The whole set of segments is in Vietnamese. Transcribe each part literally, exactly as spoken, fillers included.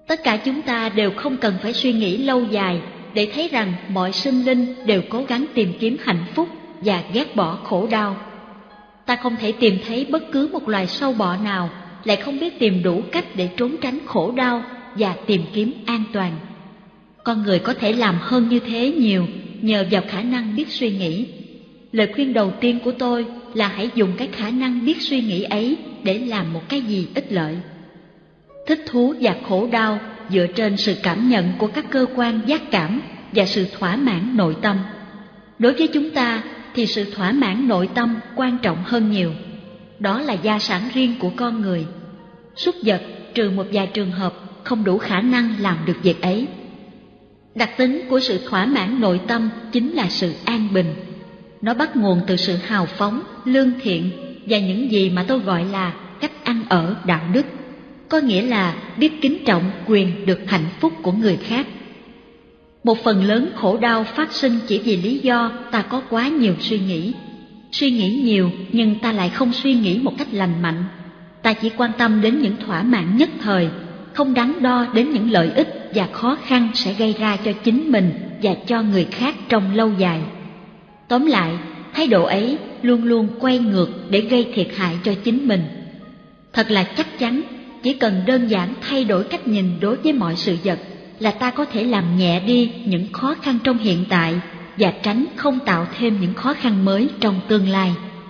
Tất cả chúng ta đều không cần phải suy nghĩ lâu dài để thấy rằng mọi sinh linh đều cố gắng tìm kiếm hạnh phúc và ghét bỏ khổ đau. Ta không thể tìm thấy bất cứ một loài sâu bọ nào lại không biết tìm đủ cách để trốn tránh khổ đau và tìm kiếm an toàn. Con người có thể làm hơn như thế nhiều nhờ vào khả năng biết suy nghĩ. Lời khuyên đầu tiên của tôi là hãy dùng cái khả năng biết suy nghĩ ấy để làm một cái gì ích lợi. Thích thú và khổ đau dựa trên sự cảm nhận của các cơ quan giác cảm và sự thỏa mãn nội tâm. Đối với chúng ta thì sự thỏa mãn nội tâm quan trọng hơn nhiều. Đó là gia sản riêng của con người. Súc vật trừ một vài trường hợp không đủ khả năng làm được việc ấy. Đặc tính của sự thỏa mãn nội tâm chính là sự an bình. Nó bắt nguồn từ sự hào phóng, lương thiện và những gì mà tôi gọi là cách ăn ở đạo đức. Có nghĩa là biết kính trọng quyền được hạnh phúc của người khác. Một phần lớn khổ đau phát sinh chỉ vì lý do ta có quá nhiều suy nghĩ. Suy nghĩ nhiều nhưng ta lại không suy nghĩ một cách lành mạnh. Ta chỉ quan tâm đến những thỏa mãn nhất thời, không đắn đo đến những lợi ích và khó khăn sẽ gây ra cho chính mình và cho người khác trong lâu dài. Tóm lại, thái độ ấy luôn luôn quay ngược để gây thiệt hại cho chính mình. Thật là chắc chắn, chỉ cần đơn giản thay đổi cách nhìn đối với mọi sự vật là ta có thể làm nhẹ đi những khó khăn trong hiện tại và tránh không tạo thêm những khó khăn mới trong tương lai.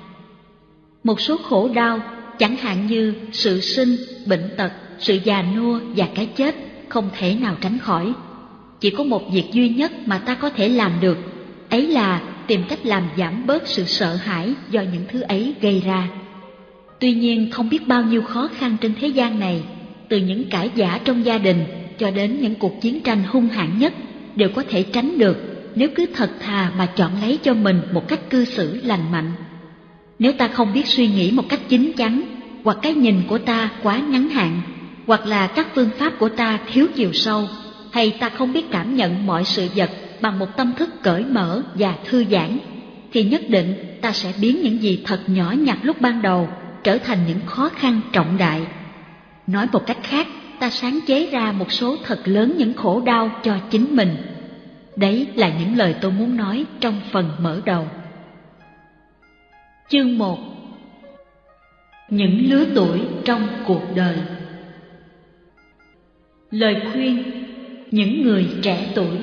Một số khổ đau, chẳng hạn như sự sinh, bệnh tật, sự già nua và cái chết không thể nào tránh khỏi. Chỉ có một việc duy nhất mà ta có thể làm được, ấy là tìm cách làm giảm bớt sự sợ hãi do những thứ ấy gây ra. Tuy nhiên không biết bao nhiêu khó khăn trên thế gian này, từ những cãi vã trong gia đình cho đến những cuộc chiến tranh hung hãn nhất đều có thể tránh được nếu cứ thật thà mà chọn lấy cho mình một cách cư xử lành mạnh. Nếu ta không biết suy nghĩ một cách chín chắn, hoặc cái nhìn của ta quá ngắn hạn, hoặc là các phương pháp của ta thiếu chiều sâu, hay ta không biết cảm nhận mọi sự vật bằng một tâm thức cởi mở và thư giãn, thì nhất định ta sẽ biến những gì thật nhỏ nhặt lúc ban đầu trở thành những khó khăn trọng đại. Nói một cách khác, ta sáng chế ra một số thật lớn những khổ đau cho chính mình. Đấy là những lời tôi muốn nói trong phần mở đầu. Chương một. Những lứa tuổi trong cuộc đời. Lời khuyên những người trẻ tuổi.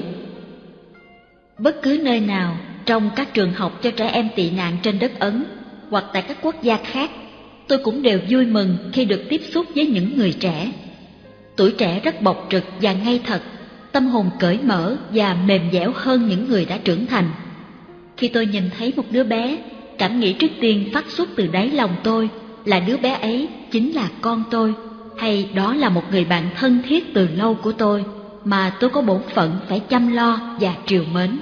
Bất cứ nơi nào trong các trường học cho trẻ em tị nạn trên đất Ấn hoặc tại các quốc gia khác, tôi cũng đều vui mừng khi được tiếp xúc với những người trẻ. Tuổi trẻ rất bộc trực và ngây thật, tâm hồn cởi mở và mềm dẻo hơn những người đã trưởng thành. Khi tôi nhìn thấy một đứa bé, cảm nghĩ trước tiên phát xuất từ đáy lòng tôi là đứa bé ấy chính là con tôi, hay đó là một người bạn thân thiết từ lâu của tôi mà tôi có bổn phận phải chăm lo và trìu mến.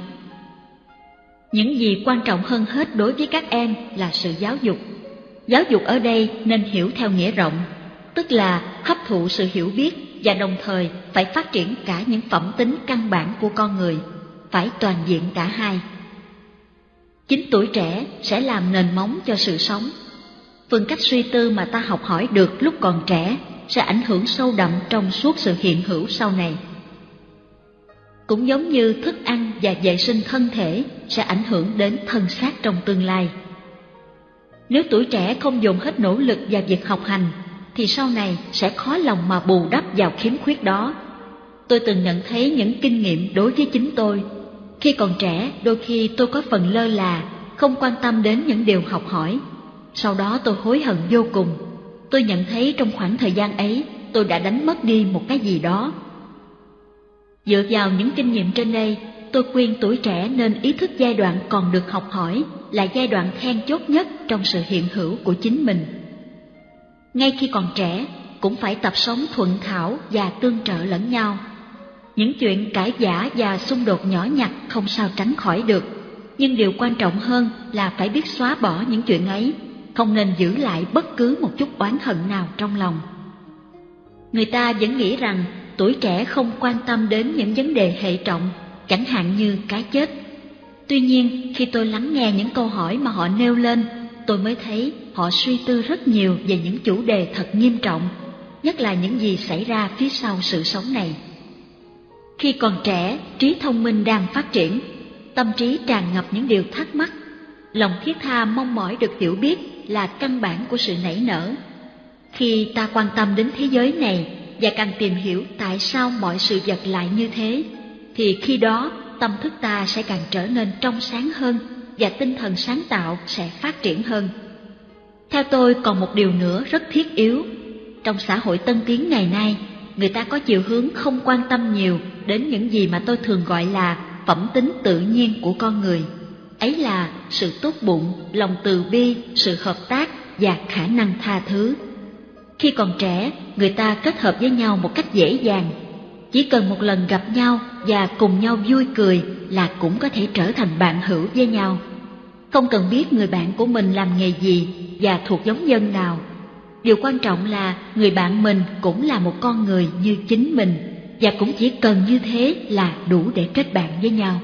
Những gì quan trọng hơn hết đối với các em là sự giáo dục. Giáo dục ở đây nên hiểu theo nghĩa rộng, tức là hấp thụ sự hiểu biết và đồng thời phải phát triển cả những phẩm tính căn bản của con người, phải toàn diện cả hai. Chính tuổi trẻ sẽ làm nền móng cho sự sống. Phương cách suy tư mà ta học hỏi được lúc còn trẻ sẽ ảnh hưởng sâu đậm trong suốt sự hiện hữu sau này. Cũng giống như thức ăn và vệ sinh thân thể sẽ ảnh hưởng đến thân xác trong tương lai. Nếu tuổi trẻ không dồn hết nỗ lực vào việc học hành, thì sau này sẽ khó lòng mà bù đắp vào khiếm khuyết đó. Tôi từng nhận thấy những kinh nghiệm đối với chính tôi. Khi còn trẻ, đôi khi tôi có phần lơ là, không quan tâm đến những điều học hỏi. Sau đó tôi hối hận vô cùng. Tôi nhận thấy trong khoảng thời gian ấy, tôi đã đánh mất đi một cái gì đó. Dựa vào những kinh nghiệm trên đây, tôi khuyên tuổi trẻ nên ý thức giai đoạn còn được học hỏi là giai đoạn then chốt nhất trong sự hiện hữu của chính mình. Ngay khi còn trẻ, cũng phải tập sống thuận thảo và tương trợ lẫn nhau. Những chuyện cãi vã và xung đột nhỏ nhặt không sao tránh khỏi được, nhưng điều quan trọng hơn là phải biết xóa bỏ những chuyện ấy, không nên giữ lại bất cứ một chút oán hận nào trong lòng. Người ta vẫn nghĩ rằng tuổi trẻ không quan tâm đến những vấn đề hệ trọng, chẳng hạn như cái chết. Tuy nhiên, khi tôi lắng nghe những câu hỏi mà họ nêu lên, tôi mới thấy họ suy tư rất nhiều về những chủ đề thật nghiêm trọng. nhất là những gì xảy ra phía sau sự sống này. Khi còn trẻ, trí thông minh đang phát triển, tâm trí tràn ngập những điều thắc mắc, lòng thiết tha mong mỏi được hiểu biết là căn bản của sự nảy nở. Khi ta quan tâm đến thế giới này và càng tìm hiểu tại sao mọi sự vật lại như thế, thì khi đó tâm thức ta sẽ càng trở nên trong sáng hơn và tinh thần sáng tạo sẽ phát triển hơn. Theo tôi còn một điều nữa rất thiết yếu. Trong xã hội tân tiến ngày nay, người ta có chiều hướng không quan tâm nhiều đến những gì mà tôi thường gọi là phẩm tính tự nhiên của con người. Ấy là sự tốt bụng, lòng từ bi, sự hợp tác và khả năng tha thứ. Khi còn trẻ, người ta kết hợp với nhau một cách dễ dàng. Chỉ cần một lần gặp nhau và cùng nhau vui cười là cũng có thể trở thành bạn hữu với nhau. Không cần biết người bạn của mình làm nghề gì và thuộc giống dân nào. Điều quan trọng là người bạn mình cũng là một con người như chính mình, và cũng chỉ cần như thế là đủ để kết bạn với nhau.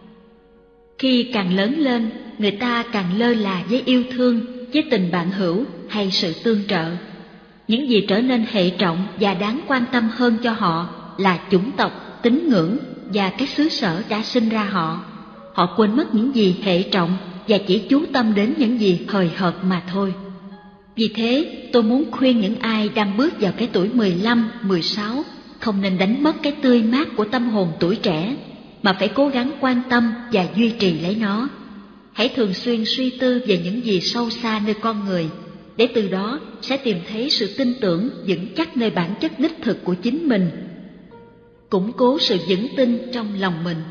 Khi càng lớn lên, người ta càng lơ là với yêu thương, với tình bạn hữu hay sự tương trợ. Những gì trở nên hệ trọng và đáng quan tâm hơn cho họ là chủng tộc, tín ngưỡng và cái xứ sở đã sinh ra họ. Họ quên mất những gì hệ trọng và chỉ chú tâm đến những gì hời hợt mà thôi. Vì thế, tôi muốn khuyên những ai đang bước vào cái tuổi mười lăm, mười sáu không nên đánh mất cái tươi mát của tâm hồn tuổi trẻ, mà phải cố gắng quan tâm và duy trì lấy nó. Hãy thường xuyên suy tư về những gì sâu xa nơi con người, để từ đó sẽ tìm thấy sự tin tưởng vững chắc nơi bản chất đích thực của chính mình, củng cố sự vững tin trong lòng mình.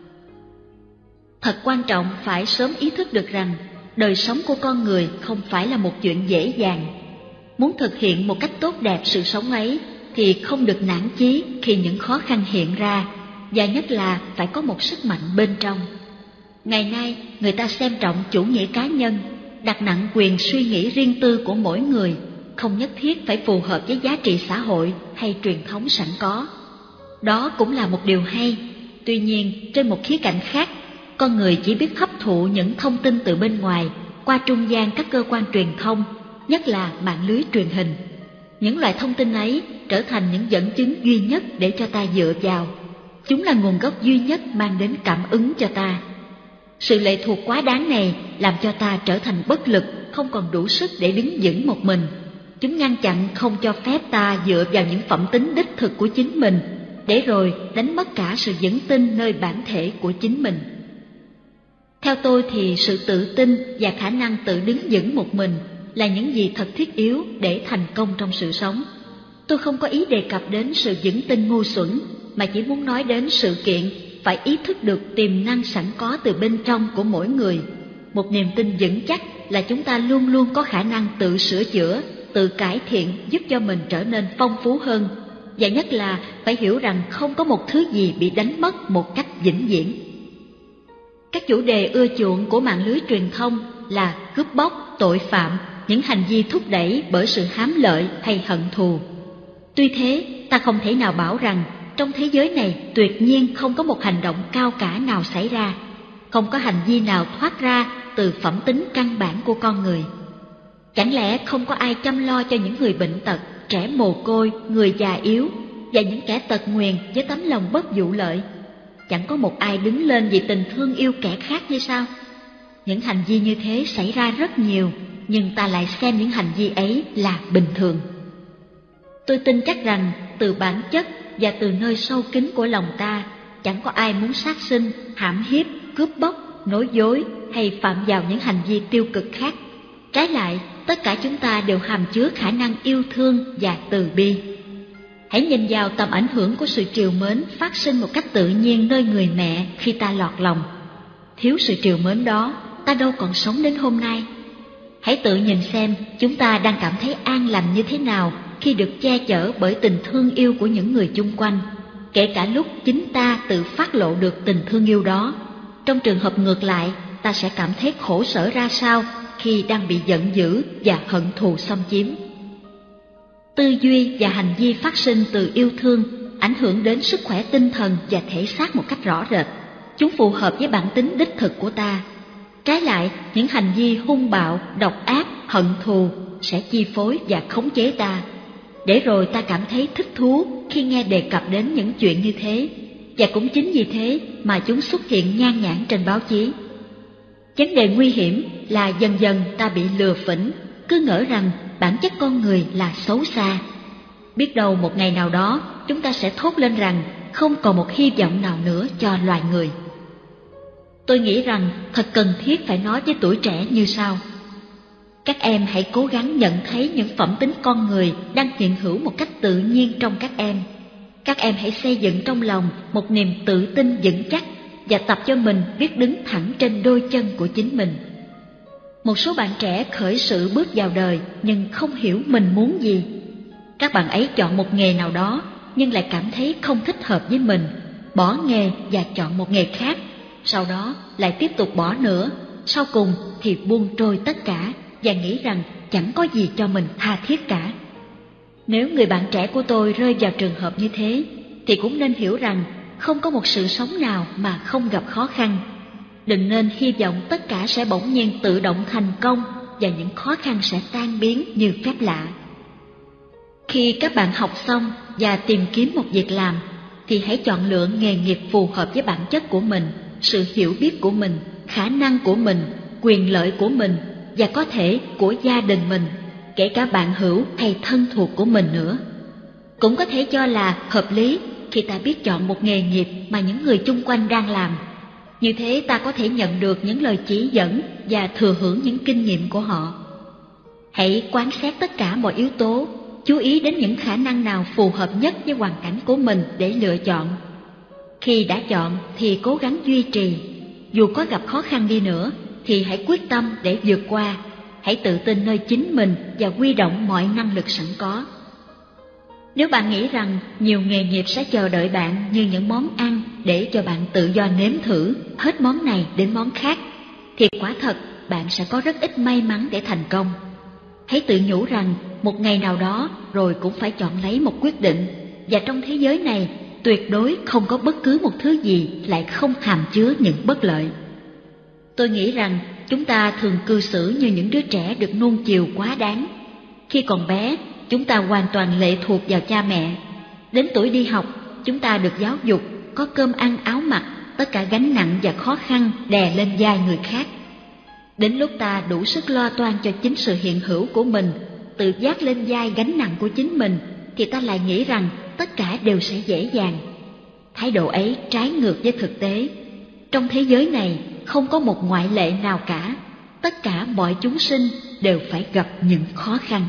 Thật quan trọng phải sớm ý thức được rằng đời sống của con người không phải là một chuyện dễ dàng. Muốn thực hiện một cách tốt đẹp sự sống ấy thì không được nản chí khi những khó khăn hiện ra, và nhất là phải có một sức mạnh bên trong. Ngày nay, người ta xem trọng chủ nghĩa cá nhân, đặt nặng quyền suy nghĩ riêng tư của mỗi người, không nhất thiết phải phù hợp với giá trị xã hội hay truyền thống sẵn có. Đó cũng là một điều hay. Tuy nhiên, trên một khía cạnh khác, con người chỉ biết hấp thụ những thông tin từ bên ngoài qua trung gian các cơ quan truyền thông, nhất là mạng lưới truyền hình. Những loại thông tin ấy trở thành những dẫn chứng duy nhất để cho ta dựa vào. Chúng là nguồn gốc duy nhất mang đến cảm ứng cho ta. Sự lệ thuộc quá đáng này làm cho ta trở thành bất lực, không còn đủ sức để đứng vững một mình. Chúng ngăn chặn không cho phép ta dựa vào những phẩm tính đích thực của chính mình, để rồi đánh mất cả sự vững tin nơi bản thể của chính mình. Theo tôi thì sự tự tin và khả năng tự đứng vững một mình là những gì thật thiết yếu để thành công trong sự sống. Tôi không có ý đề cập đến sự vững tin ngu xuẩn, mà chỉ muốn nói đến sự kiện phải ý thức được tiềm năng sẵn có từ bên trong của mỗi người. Một niềm tin vững chắc là chúng ta luôn luôn có khả năng tự sửa chữa, tự cải thiện, giúp cho mình trở nên phong phú hơn. Và nhất là phải hiểu rằng không có một thứ gì bị đánh mất một cách vĩnh viễn. Các chủ đề ưa chuộng của mạng lưới truyền thông là cướp bóc, tội phạm, những hành vi thúc đẩy bởi sự hám lợi hay hận thù. Tuy thế, ta không thể nào bảo rằng trong thế giới này tuyệt nhiên không có một hành động cao cả nào xảy ra, không có hành vi nào thoát ra từ phẩm tính căn bản của con người. Chẳng lẽ không có ai chăm lo cho những người bệnh tật, trẻ mồ côi, người già yếu và những kẻ tật nguyền với tấm lòng bất vụ lợi? Chẳng có một ai đứng lên vì tình thương yêu kẻ khác hay sao? Những hành vi như thế xảy ra rất nhiều, nhưng ta lại xem những hành vi ấy là bình thường. Tôi tin chắc rằng từ bản chất và từ nơi sâu kín của lòng ta, chẳng có ai muốn sát sinh, hãm hiếp, cướp bóc, nói dối hay phạm vào những hành vi tiêu cực khác. Trái lại, tất cả chúng ta đều hàm chứa khả năng yêu thương và từ bi. Hãy nhìn vào tầm ảnh hưởng của sự trìu mến phát sinh một cách tự nhiên nơi người mẹ khi ta lọt lòng. Thiếu sự trìu mến đó, ta đâu còn sống đến hôm nay. Hãy tự nhìn xem chúng ta đang cảm thấy an lành như thế nào khi được che chở bởi tình thương yêu của những người chung quanh, kể cả lúc chính ta tự phát lộ được tình thương yêu đó. Trong trường hợp ngược lại, ta sẽ cảm thấy khổ sở ra sao khi đang bị giận dữ và hận thù xâm chiếm. Tư duy và hành vi phát sinh từ yêu thương ảnh hưởng đến sức khỏe tinh thần và thể xác một cách rõ rệt. Chúng phù hợp với bản tính đích thực của ta. Trái lại, những hành vi hung bạo, độc ác, hận thù sẽ chi phối và khống chế ta. để rồi ta cảm thấy thích thú khi nghe đề cập đến những chuyện như thế, và cũng chính vì thế mà chúng xuất hiện nhan nhản trên báo chí. Vấn đề nguy hiểm là dần dần ta bị lừa phỉnh, cứ ngỡ rằng bản chất con người là xấu xa. Biết đâu một ngày nào đó chúng ta sẽ thốt lên rằng không còn một hy vọng nào nữa cho loài người. Tôi nghĩ rằng thật cần thiết phải nói với tuổi trẻ như sau: các em hãy cố gắng nhận thấy những phẩm tính con người đang hiện hữu một cách tự nhiên trong các em. Các em hãy xây dựng trong lòng một niềm tự tin vững chắc và tập cho mình biết đứng thẳng trên đôi chân của chính mình. Một số bạn trẻ khởi sự bước vào đời nhưng không hiểu mình muốn gì. Các bạn ấy chọn một nghề nào đó nhưng lại cảm thấy không thích hợp với mình, bỏ nghề và chọn một nghề khác, sau đó lại tiếp tục bỏ nữa, sau cùng thì buông trôi tất cả và nghĩ rằng chẳng có gì cho mình tha thiết cả. Nếu người bạn trẻ của tôi rơi vào trường hợp như thế, thì cũng nên hiểu rằng không có một sự sống nào mà không gặp khó khăn. Đừng nên hy vọng tất cả sẽ bỗng nhiên tự động thành công và những khó khăn sẽ tan biến như phép lạ. Khi các bạn học xong và tìm kiếm một việc làm, thì hãy chọn lựa nghề nghiệp phù hợp với bản chất của mình, sự hiểu biết của mình, khả năng của mình, quyền lợi của mình và có thể của gia đình mình, kể cả bạn hữu hay thân thuộc của mình nữa. Cũng có thể cho là hợp lý khi ta biết chọn một nghề nghiệp mà những người chung quanh đang làm. Như thế ta có thể nhận được những lời chỉ dẫn và thừa hưởng những kinh nghiệm của họ. Hãy quan sát tất cả mọi yếu tố, chú ý đến những khả năng nào phù hợp nhất với hoàn cảnh của mình để lựa chọn. Khi đã chọn thì cố gắng duy trì, dù có gặp khó khăn đi nữa thì hãy quyết tâm để vượt qua. Hãy tự tin nơi chính mình và huy động mọi năng lực sẵn có. Nếu bạn nghĩ rằng nhiều nghề nghiệp sẽ chờ đợi bạn như những món ăn để cho bạn tự do nếm thử hết món này đến món khác, thì quả thật bạn sẽ có rất ít may mắn để thành công. Hãy tự nhủ rằng một ngày nào đó rồi cũng phải chọn lấy một quyết định, và trong thế giới này tuyệt đối không có bất cứ một thứ gì lại không hàm chứa những bất lợi. Tôi nghĩ rằng chúng ta thường cư xử như những đứa trẻ được nuông chiều quá đáng. Khi còn bé, chúng ta hoàn toàn lệ thuộc vào cha mẹ. Đến tuổi đi học, chúng ta được giáo dục, có cơm ăn áo mặc, tất cả gánh nặng và khó khăn đè lên vai người khác. Đến lúc ta đủ sức lo toan cho chính sự hiện hữu của mình, tự vác lên vai gánh nặng của chính mình, thì ta lại nghĩ rằng tất cả đều sẽ dễ dàng. Thái độ ấy trái ngược với thực tế. Trong thế giới này không có một ngoại lệ nào cả, tất cả mọi chúng sinh đều phải gặp những khó khăn.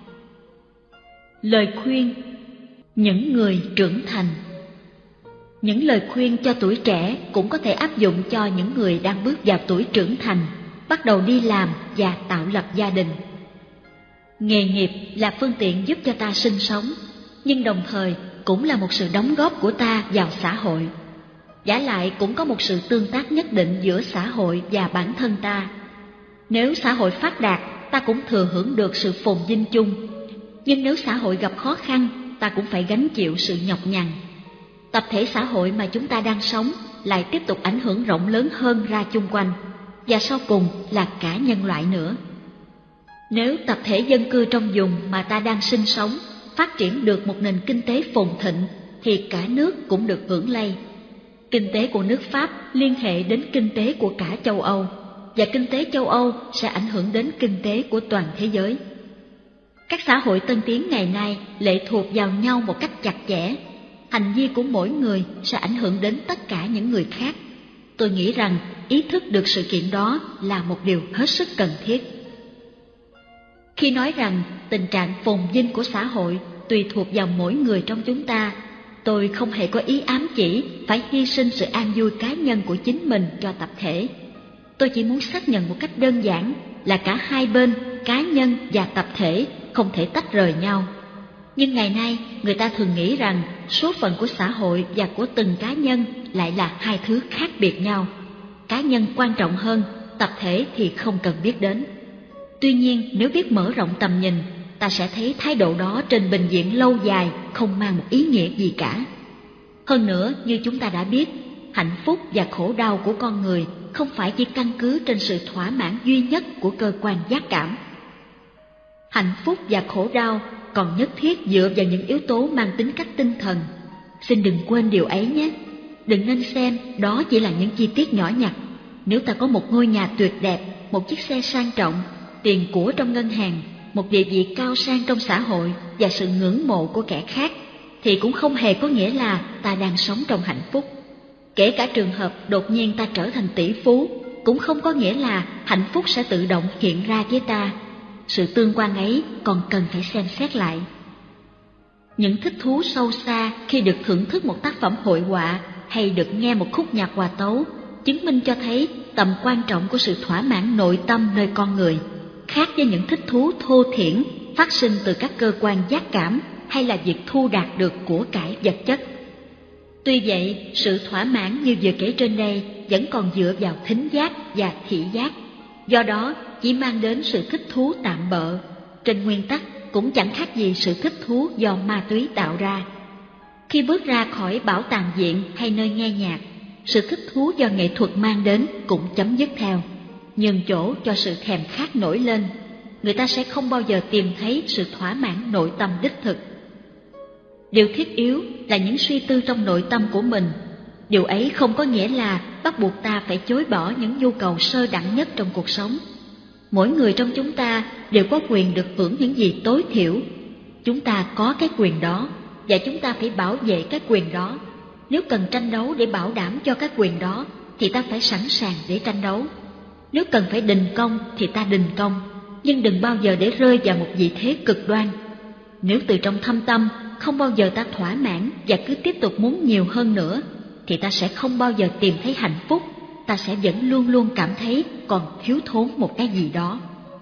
Lời khuyên những người trưởng thành. Những lời khuyên cho tuổi trẻ cũng có thể áp dụng cho những người đang bước vào tuổi trưởng thành, bắt đầu đi làm và tạo lập gia đình. Nghề nghiệp là phương tiện giúp cho ta sinh sống, nhưng đồng thời cũng là một sự đóng góp của ta vào xã hội. Vả lại cũng có một sự tương tác nhất định giữa xã hội và bản thân ta. Nếu xã hội phát đạt, ta cũng thừa hưởng được sự phồn vinh chung. Nhưng nếu xã hội gặp khó khăn, ta cũng phải gánh chịu sự nhọc nhằn. Tập thể xã hội mà chúng ta đang sống lại tiếp tục ảnh hưởng rộng lớn hơn ra chung quanh, và sau cùng là cả nhân loại nữa. Nếu tập thể dân cư trong vùng mà ta đang sinh sống phát triển được một nền kinh tế phồn thịnh, thì cả nước cũng được hưởng lây. Kinh tế của nước Pháp liên hệ đến kinh tế của cả châu Âu, và kinh tế châu Âu sẽ ảnh hưởng đến kinh tế của toàn thế giới. Các xã hội tân tiến ngày nay lệ thuộc vào nhau một cách chặt chẽ. Hành vi của mỗi người sẽ ảnh hưởng đến tất cả những người khác. Tôi nghĩ rằng ý thức được sự kiện đó là một điều hết sức cần thiết. Khi nói rằng tình trạng phồn vinh của xã hội tùy thuộc vào mỗi người trong chúng ta, tôi không hề có ý ám chỉ phải hy sinh sự an vui cá nhân của chính mình cho tập thể. Tôi chỉ muốn xác nhận một cách đơn giản là cả hai bên, cá nhân và tập thể, không thể tách rời nhau. Nhưng ngày nay, người ta thường nghĩ rằng số phận của xã hội và của từng cá nhân lại là hai thứ khác biệt nhau. Cá nhân quan trọng hơn, tập thể thì không cần biết đến. Tuy nhiên, nếu biết mở rộng tầm nhìn, ta sẽ thấy thái độ đó trên bình diện lâu dài không mang một ý nghĩa gì cả. Hơn nữa, như chúng ta đã biết, hạnh phúc và khổ đau của con người không phải chỉ căn cứ trên sự thỏa mãn duy nhất của cơ quan giác cảm. Hạnh phúc và khổ đau còn nhất thiết dựa vào những yếu tố mang tính cách tinh thần. Xin đừng quên điều ấy nhé. Đừng nên xem đó chỉ là những chi tiết nhỏ nhặt. Nếu ta có một ngôi nhà tuyệt đẹp, một chiếc xe sang trọng, tiền của trong ngân hàng, một địa vị cao sang trong xã hội và sự ngưỡng mộ của kẻ khác, thì cũng không hề có nghĩa là ta đang sống trong hạnh phúc. Kể cả trường hợp đột nhiên ta trở thành tỷ phú, cũng không có nghĩa là hạnh phúc sẽ tự động hiện ra với ta. Sự tương quan ấy còn cần phải xem xét lại. Những thích thú sâu xa khi được thưởng thức một tác phẩm hội họa hay được nghe một khúc nhạc hòa tấu chứng minh cho thấy tầm quan trọng của sự thỏa mãn nội tâm nơi con người, khác với những thích thú thô thiển phát sinh từ các cơ quan giác cảm hay là việc thu đạt được của cải vật chất. Tuy vậy, sự thỏa mãn như vừa kể trên đây vẫn còn dựa vào thính giác và thị giác, do đó chỉ mang đến sự thích thú tạm bợ, trên nguyên tắc cũng chẳng khác gì sự thích thú do ma túy tạo ra. Khi bước ra khỏi bảo tàng viện hay nơi nghe nhạc, sự thích thú do nghệ thuật mang đến cũng chấm dứt theo, nhường chỗ cho sự thèm khát nổi lên. Người ta sẽ không bao giờ tìm thấy sự thỏa mãn nội tâm đích thực. Điều thiết yếu là những suy tư trong nội tâm của mình. Điều ấy không có nghĩa là bắt buộc ta phải chối bỏ những nhu cầu sơ đẳng nhất trong cuộc sống. Mỗi người trong chúng ta đều có quyền được hưởng những gì tối thiểu. Chúng ta có cái quyền đó, và chúng ta phải bảo vệ cái quyền đó. Nếu cần tranh đấu để bảo đảm cho cái quyền đó, thì ta phải sẵn sàng để tranh đấu. Nếu cần phải đình công, thì ta đình công, nhưng đừng bao giờ để rơi vào một vị thế cực đoan. Nếu từ trong thâm tâm không bao giờ ta thỏa mãn và cứ tiếp tục muốn nhiều hơn nữa, thì ta sẽ không bao giờ tìm thấy hạnh phúc. Ta sẽ vẫn luôn luôn cảm thấy còn thiếu thốn một cái gì đó.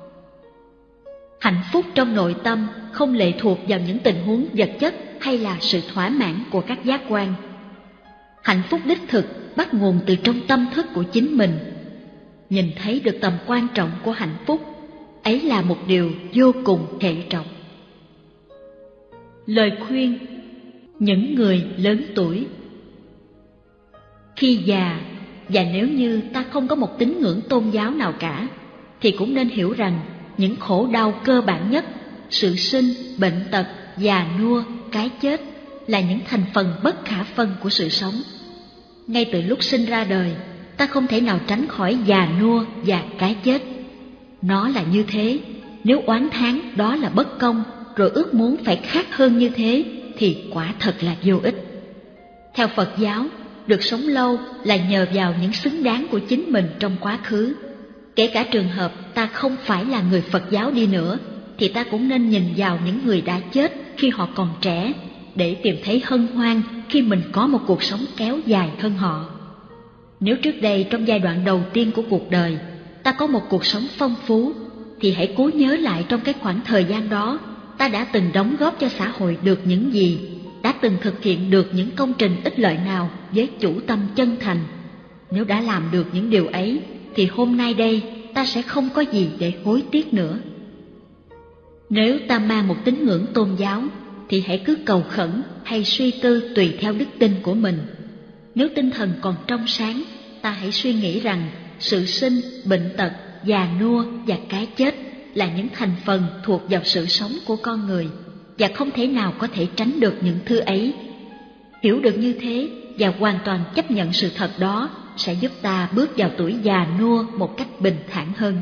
Hạnh phúc trong nội tâm không lệ thuộc vào những tình huống vật chất hay là sự thỏa mãn của các giác quan. Hạnh phúc đích thực bắt nguồn từ trong tâm thức của chính mình. Nhìn thấy được tầm quan trọng của hạnh phúc, ấy là một điều vô cùng hệ trọng. Lời khuyên những người lớn tuổi. Khi già, và nếu như ta không có một tín ngưỡng tôn giáo nào cả, thì cũng nên hiểu rằng những khổ đau cơ bản nhất, sự sinh, bệnh tật, già nua, cái chết, là những thành phần bất khả phân của sự sống. Ngay từ lúc sinh ra đời, ta không thể nào tránh khỏi già nua và cái chết. Nó là như thế, nếu oán thán đó là bất công, rồi ước muốn phải khác hơn như thế, thì quả thật là vô ích. Theo Phật giáo, được sống lâu là nhờ vào những xứng đáng của chính mình trong quá khứ. Kể cả trường hợp ta không phải là người Phật giáo đi nữa, thì ta cũng nên nhìn vào những người đã chết khi họ còn trẻ, để tìm thấy hân hoan khi mình có một cuộc sống kéo dài hơn họ. Nếu trước đây trong giai đoạn đầu tiên của cuộc đời, ta có một cuộc sống phong phú, thì hãy cố nhớ lại trong cái khoảng thời gian đó, ta đã từng đóng góp cho xã hội được những gì, đã từng thực hiện được những công trình ích lợi nào với chủ tâm chân thành. Nếu đã làm được những điều ấy, thì hôm nay đây ta sẽ không có gì để hối tiếc nữa. Nếu ta mang một tín ngưỡng tôn giáo, thì hãy cứ cầu khẩn hay suy tư tùy theo đức tin của mình. Nếu tinh thần còn trong sáng, ta hãy suy nghĩ rằng sự sinh, bệnh tật, già nua và cái chết là những thành phần thuộc vào sự sống của con người, và không thể nào có thể tránh được những thứ ấy. Hiểu được như thế và hoàn toàn chấp nhận sự thật đó sẽ giúp ta bước vào tuổi già nua một cách bình thản hơn.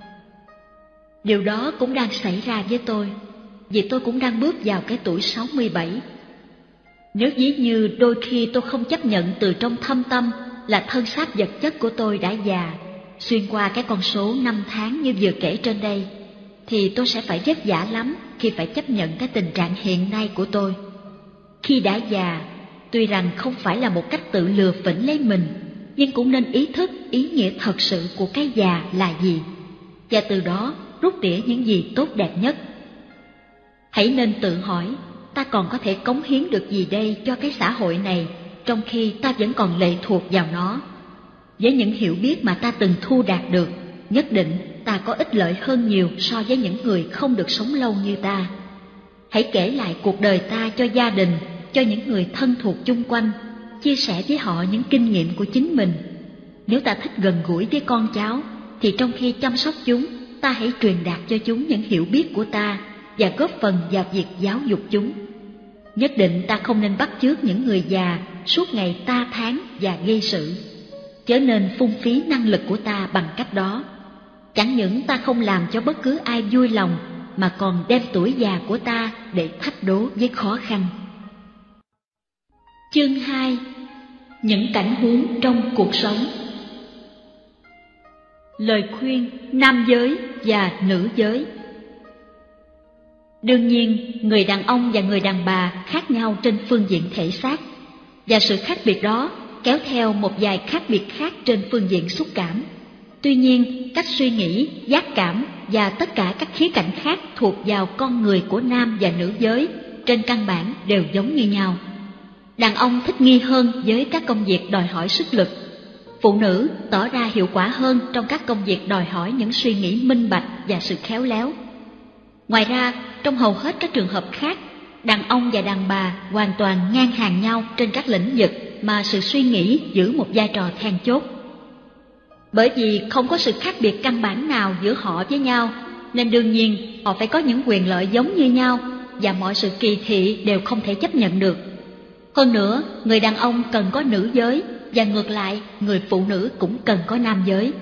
Điều đó cũng đang xảy ra với tôi, vì tôi cũng đang bước vào cái tuổi sáu mươi bảy. Nếu ví như đôi khi tôi không chấp nhận từ trong thâm tâm là thân xác vật chất của tôi đã già, xuyên qua cái con số năm tháng như vừa kể trên đây, thì tôi sẽ phải vất vả lắm khi phải chấp nhận cái tình trạng hiện nay của tôi. Khi đã già, tuy rằng không phải là một cách tự lừa phỉnh lấy mình, nhưng cũng nên ý thức ý nghĩa thật sự của cái già là gì, và từ đó rút tỉa những gì tốt đẹp nhất. Hãy nên tự hỏi, ta còn có thể cống hiến được gì đây cho cái xã hội này, trong khi ta vẫn còn lệ thuộc vào nó. Với những hiểu biết mà ta từng thu đạt được, nhất định ta có ích lợi hơn nhiều so với những người không được sống lâu như ta. Hãy kể lại cuộc đời ta cho gia đình, cho những người thân thuộc chung quanh, chia sẻ với họ những kinh nghiệm của chính mình. Nếu ta thích gần gũi với con cháu, thì trong khi chăm sóc chúng, ta hãy truyền đạt cho chúng những hiểu biết của ta, và góp phần vào việc giáo dục chúng. Nhất định ta không nên bắt chước những người già suốt ngày ta thán và gây sự, chớ nên phung phí năng lực của ta bằng cách đó. Chẳng những ta không làm cho bất cứ ai vui lòng, mà còn đem tuổi già của ta để thách đố với khó khăn. Chương hai. Những cảnh huống trong cuộc sống. Lời khuyên nam giới và nữ giới. Đương nhiên, người đàn ông và người đàn bà khác nhau trên phương diện thể xác, và sự khác biệt đó kéo theo một vài khác biệt khác trên phương diện xúc cảm. Tuy nhiên, cách suy nghĩ, giác cảm và tất cả các khía cạnh khác thuộc vào con người của nam và nữ giới trên căn bản đều giống như nhau. Đàn ông thích nghi hơn với các công việc đòi hỏi sức lực. Phụ nữ tỏ ra hiệu quả hơn trong các công việc đòi hỏi những suy nghĩ minh bạch và sự khéo léo. Ngoài ra, trong hầu hết các trường hợp khác, đàn ông và đàn bà hoàn toàn ngang hàng nhau trên các lĩnh vực mà sự suy nghĩ giữ một vai trò then chốt. Bởi vì không có sự khác biệt căn bản nào giữa họ với nhau, nên đương nhiên họ phải có những quyền lợi giống như nhau, và mọi sự kỳ thị đều không thể chấp nhận được. Hơn nữa, người đàn ông cần có nữ giới, và ngược lại, người phụ nữ cũng cần có nam giới.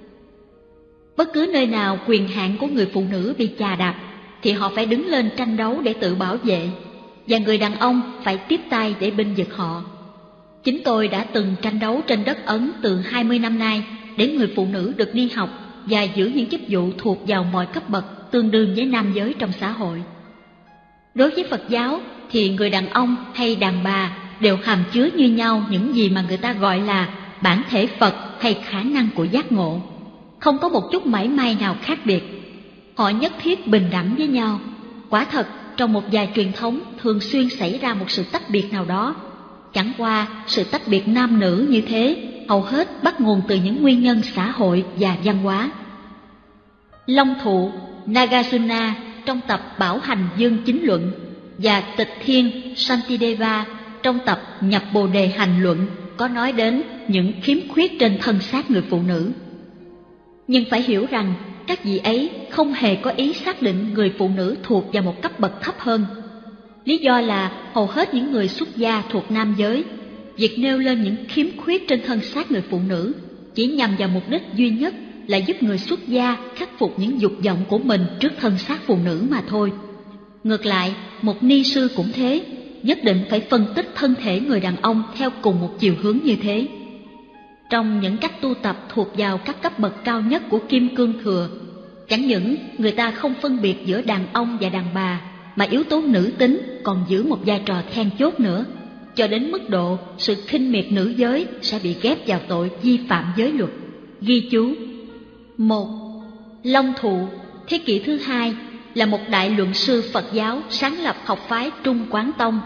Bất cứ nơi nào quyền hạn của người phụ nữ bị chà đạp, thì họ phải đứng lên tranh đấu để tự bảo vệ, và người đàn ông phải tiếp tay để bênh vực họ. Chính tôi đã từng tranh đấu trên đất Ấn từ hai mươi năm nay để người phụ nữ được đi học và giữ những chức vụ thuộc vào mọi cấp bậc tương đương với nam giới trong xã hội. Đối với Phật giáo thì người đàn ông hay đàn bà đều hàm chứa như nhau những gì mà người ta gọi là bản thể Phật hay khả năng của giác ngộ. Không có một chút mảy may nào khác biệt. Họ nhất thiết bình đẳng với nhau. Quả thật, trong một vài truyền thống thường xuyên xảy ra một sự tách biệt nào đó. Chẳng qua, sự tách biệt nam nữ như thế hầu hết bắt nguồn từ những nguyên nhân xã hội và văn hóa. Long Thụ, Nagarjuna trong tập Bảo Hành Dương Chính Luận và Tịch Thiên Shantideva trong tập Nhập Bồ Đề Hành Luận có nói đến những khiếm khuyết trên thân xác người phụ nữ. Nhưng phải hiểu rằng các vị ấy không hề có ý xác định người phụ nữ thuộc vào một cấp bậc thấp hơn. Lý do là hầu hết những người xuất gia thuộc nam giới, việc nêu lên những khiếm khuyết trên thân xác người phụ nữ chỉ nhằm vào mục đích duy nhất là giúp người xuất gia khắc phục những dục vọng của mình trước thân xác phụ nữ mà thôi. Ngược lại, một ni sư cũng thế, nhất định phải phân tích thân thể người đàn ông theo cùng một chiều hướng như thế. Trong những cách tu tập thuộc vào các cấp bậc cao nhất của Kim Cương Thừa, chẳng những người ta không phân biệt giữa đàn ông và đàn bà, mà yếu tố nữ tính còn giữ một vai trò then chốt nữa, cho đến mức độ sự khinh miệt nữ giới sẽ bị ghép vào tội vi phạm giới luật. Ghi chú: một. Long Thụ, thế kỷ thứ hai, là một đại luận sư Phật giáo sáng lập học phái Trung Quán Tông.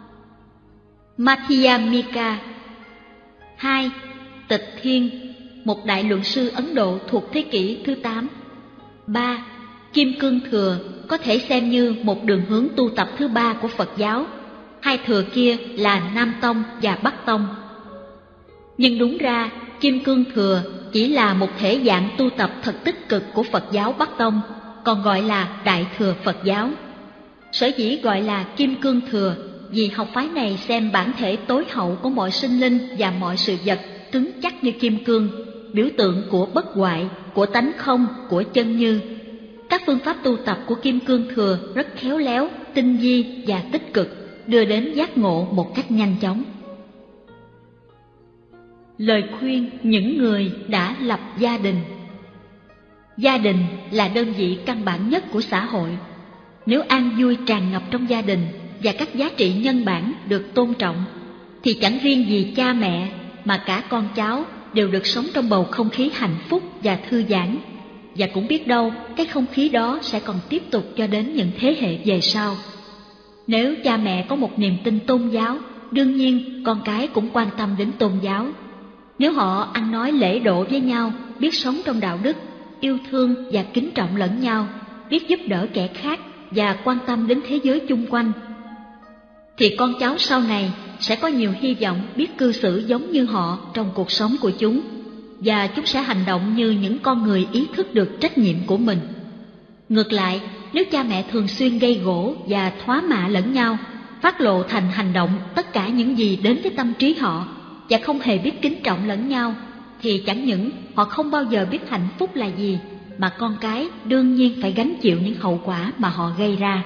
Madhyamika. Hai. Tịch Thiên, một đại luận sư Ấn Độ thuộc thế kỷ thứ tám. Ba. Kim Cương Thừa có thể xem như một đường hướng tu tập thứ ba của Phật giáo. Hai thừa kia là Nam Tông và Bắc Tông. Nhưng đúng ra, Kim Cương Thừa chỉ là một thể dạng tu tập thật tích cực của Phật giáo Bắc Tông, còn gọi là Đại Thừa Phật giáo. Sở dĩ gọi là Kim Cương Thừa vì học phái này xem bản thể tối hậu của mọi sinh linh và mọi sự vật cứng chắc như kim cương, biểu tượng của bất hoại, của tánh không, của chân như. Các phương pháp tu tập của Kim Cương Thừa rất khéo léo, tinh vi và tích cực, đưa đến giác ngộ một cách nhanh chóng. Lời khuyên những người đã lập gia đình. Gia đình là đơn vị căn bản nhất của xã hội. Nếu an vui tràn ngập trong gia đình và các giá trị nhân bản được tôn trọng, thì chẳng riêng gì cha mẹ mà cả con cháu đều được sống trong bầu không khí hạnh phúc và thư giãn. Và cũng biết đâu cái không khí đó sẽ còn tiếp tục cho đến những thế hệ về sau. Nếu cha mẹ có một niềm tin tôn giáo, đương nhiên con cái cũng quan tâm đến tôn giáo. Nếu họ ăn nói lễ độ với nhau, biết sống trong đạo đức, yêu thương và kính trọng lẫn nhau, biết giúp đỡ kẻ khác và quan tâm đến thế giới chung quanh, thì con cháu sau này sẽ có nhiều hy vọng biết cư xử giống như họ trong cuộc sống của chúng, và chúng sẽ hành động như những con người ý thức được trách nhiệm của mình. Ngược lại, nếu cha mẹ thường xuyên gây gổ và thoá mạ lẫn nhau, phát lộ thành hành động tất cả những gì đến với tâm trí họ, và không hề biết kính trọng lẫn nhau, thì chẳng những họ không bao giờ biết hạnh phúc là gì, mà con cái đương nhiên phải gánh chịu những hậu quả mà họ gây ra.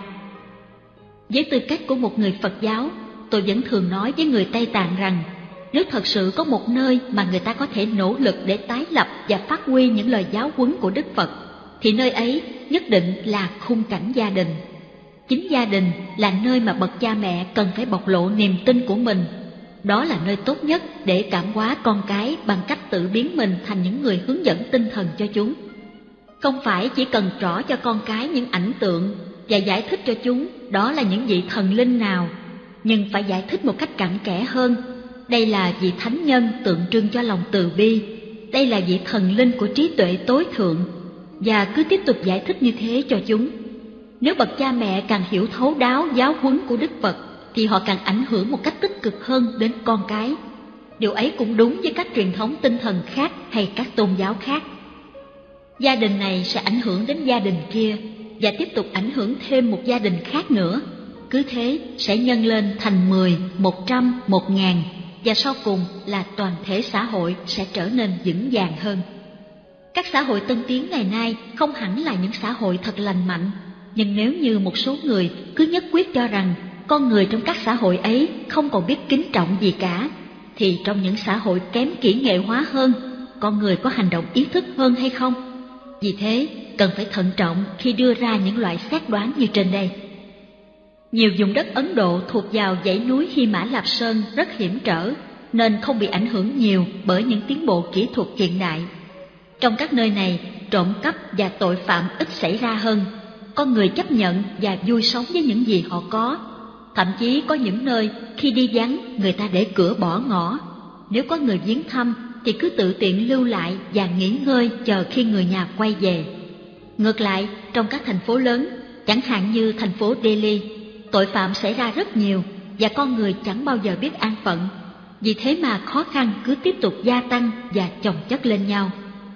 Với tư cách của một người Phật giáo, tôi vẫn thường nói với người Tây Tạng rằng, nếu thật sự có một nơi mà người ta có thể nỗ lực để tái lập và phát huy những lời giáo huấn của Đức Phật, thì nơi ấy nhất định là khung cảnh gia đình. Chính gia đình là nơi mà bậc cha mẹ cần phải bộc lộ niềm tin của mình. Đó là nơi tốt nhất để cảm hóa con cái bằng cách tự biến mình thành những người hướng dẫn tinh thần cho chúng. Không phải chỉ cần trỏ cho con cái những ảnh tượng và giải thích cho chúng đó là những vị thần linh nào, nhưng phải giải thích một cách cặn kẽ hơn. Đây là vị thánh nhân tượng trưng cho lòng từ bi, đây là vị thần linh của trí tuệ tối thượng, và cứ tiếp tục giải thích như thế cho chúng. Nếu bậc cha mẹ càng hiểu thấu đáo giáo huấn của Đức Phật, thì họ càng ảnh hưởng một cách tích cực hơn đến con cái. Điều ấy cũng đúng với các truyền thống tinh thần khác hay các tôn giáo khác. Gia đình này sẽ ảnh hưởng đến gia đình kia, và tiếp tục ảnh hưởng thêm một gia đình khác nữa. Cứ thế sẽ nhân lên thành mười, một trăm, một ngàn, và sau cùng là toàn thể xã hội sẽ trở nên vững vàng hơn. Các xã hội tân tiến ngày nay không hẳn là những xã hội thật lành mạnh, nhưng nếu như một số người cứ nhất quyết cho rằng con người trong các xã hội ấy không còn biết kính trọng gì cả, thì trong những xã hội kém kỹ nghệ hóa hơn, con người có hành động ý thức hơn hay không? Vì thế, cần phải thận trọng khi đưa ra những loại xét đoán như trên đây. Nhiều vùng đất Ấn Độ thuộc vào dãy núi Hy Mã Lạp Sơn rất hiểm trở, nên không bị ảnh hưởng nhiều bởi những tiến bộ kỹ thuật hiện đại. Trong các nơi này, trộm cắp và tội phạm ít xảy ra hơn. Con người chấp nhận và vui sống với những gì họ có. Thậm chí có những nơi khi đi vắng, người ta để cửa bỏ ngõ. Nếu có người viếng thăm thì cứ tự tiện lưu lại và nghỉ ngơi chờ khi người nhà quay về. Ngược lại, trong các thành phố lớn, chẳng hạn như thành phố Delhi, tội phạm xảy ra rất nhiều và con người chẳng bao giờ biết an phận. Vì thế mà khó khăn cứ tiếp tục gia tăng và chồng chất lên nhau.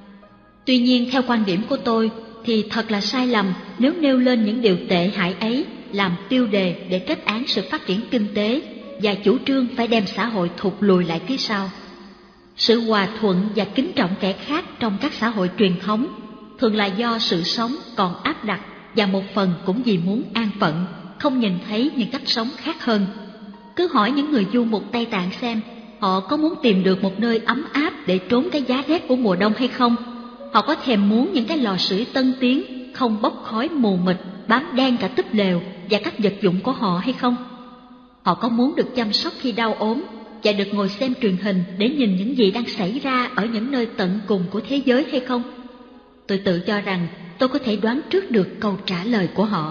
Tuy nhiên, theo quan điểm của tôi, thì thật là sai lầm nếu nêu lên những điều tệ hại ấy làm tiêu đề để kết án sự phát triển kinh tế và chủ trương phải đem xã hội thụt lùi lại phía sau. Sự hòa thuận và kính trọng kẻ khác trong các xã hội truyền thống thường là do sự sống còn áp đặt, và một phần cũng vì muốn an phận, không nhìn thấy những cách sống khác hơn. Cứ hỏi những người du mục Tây Tạng xem, họ có muốn tìm được một nơi ấm áp để trốn cái giá rét của mùa đông hay không? Họ có thèm muốn những cái lò sưởi tân tiến, không bốc khói mù mịt, bám đen cả túp lều và các vật dụng của họ hay không? Họ có muốn được chăm sóc khi đau ốm và được ngồi xem truyền hình để nhìn những gì đang xảy ra ở những nơi tận cùng của thế giới hay không? Tôi tự cho rằng tôi có thể đoán trước được câu trả lời của họ.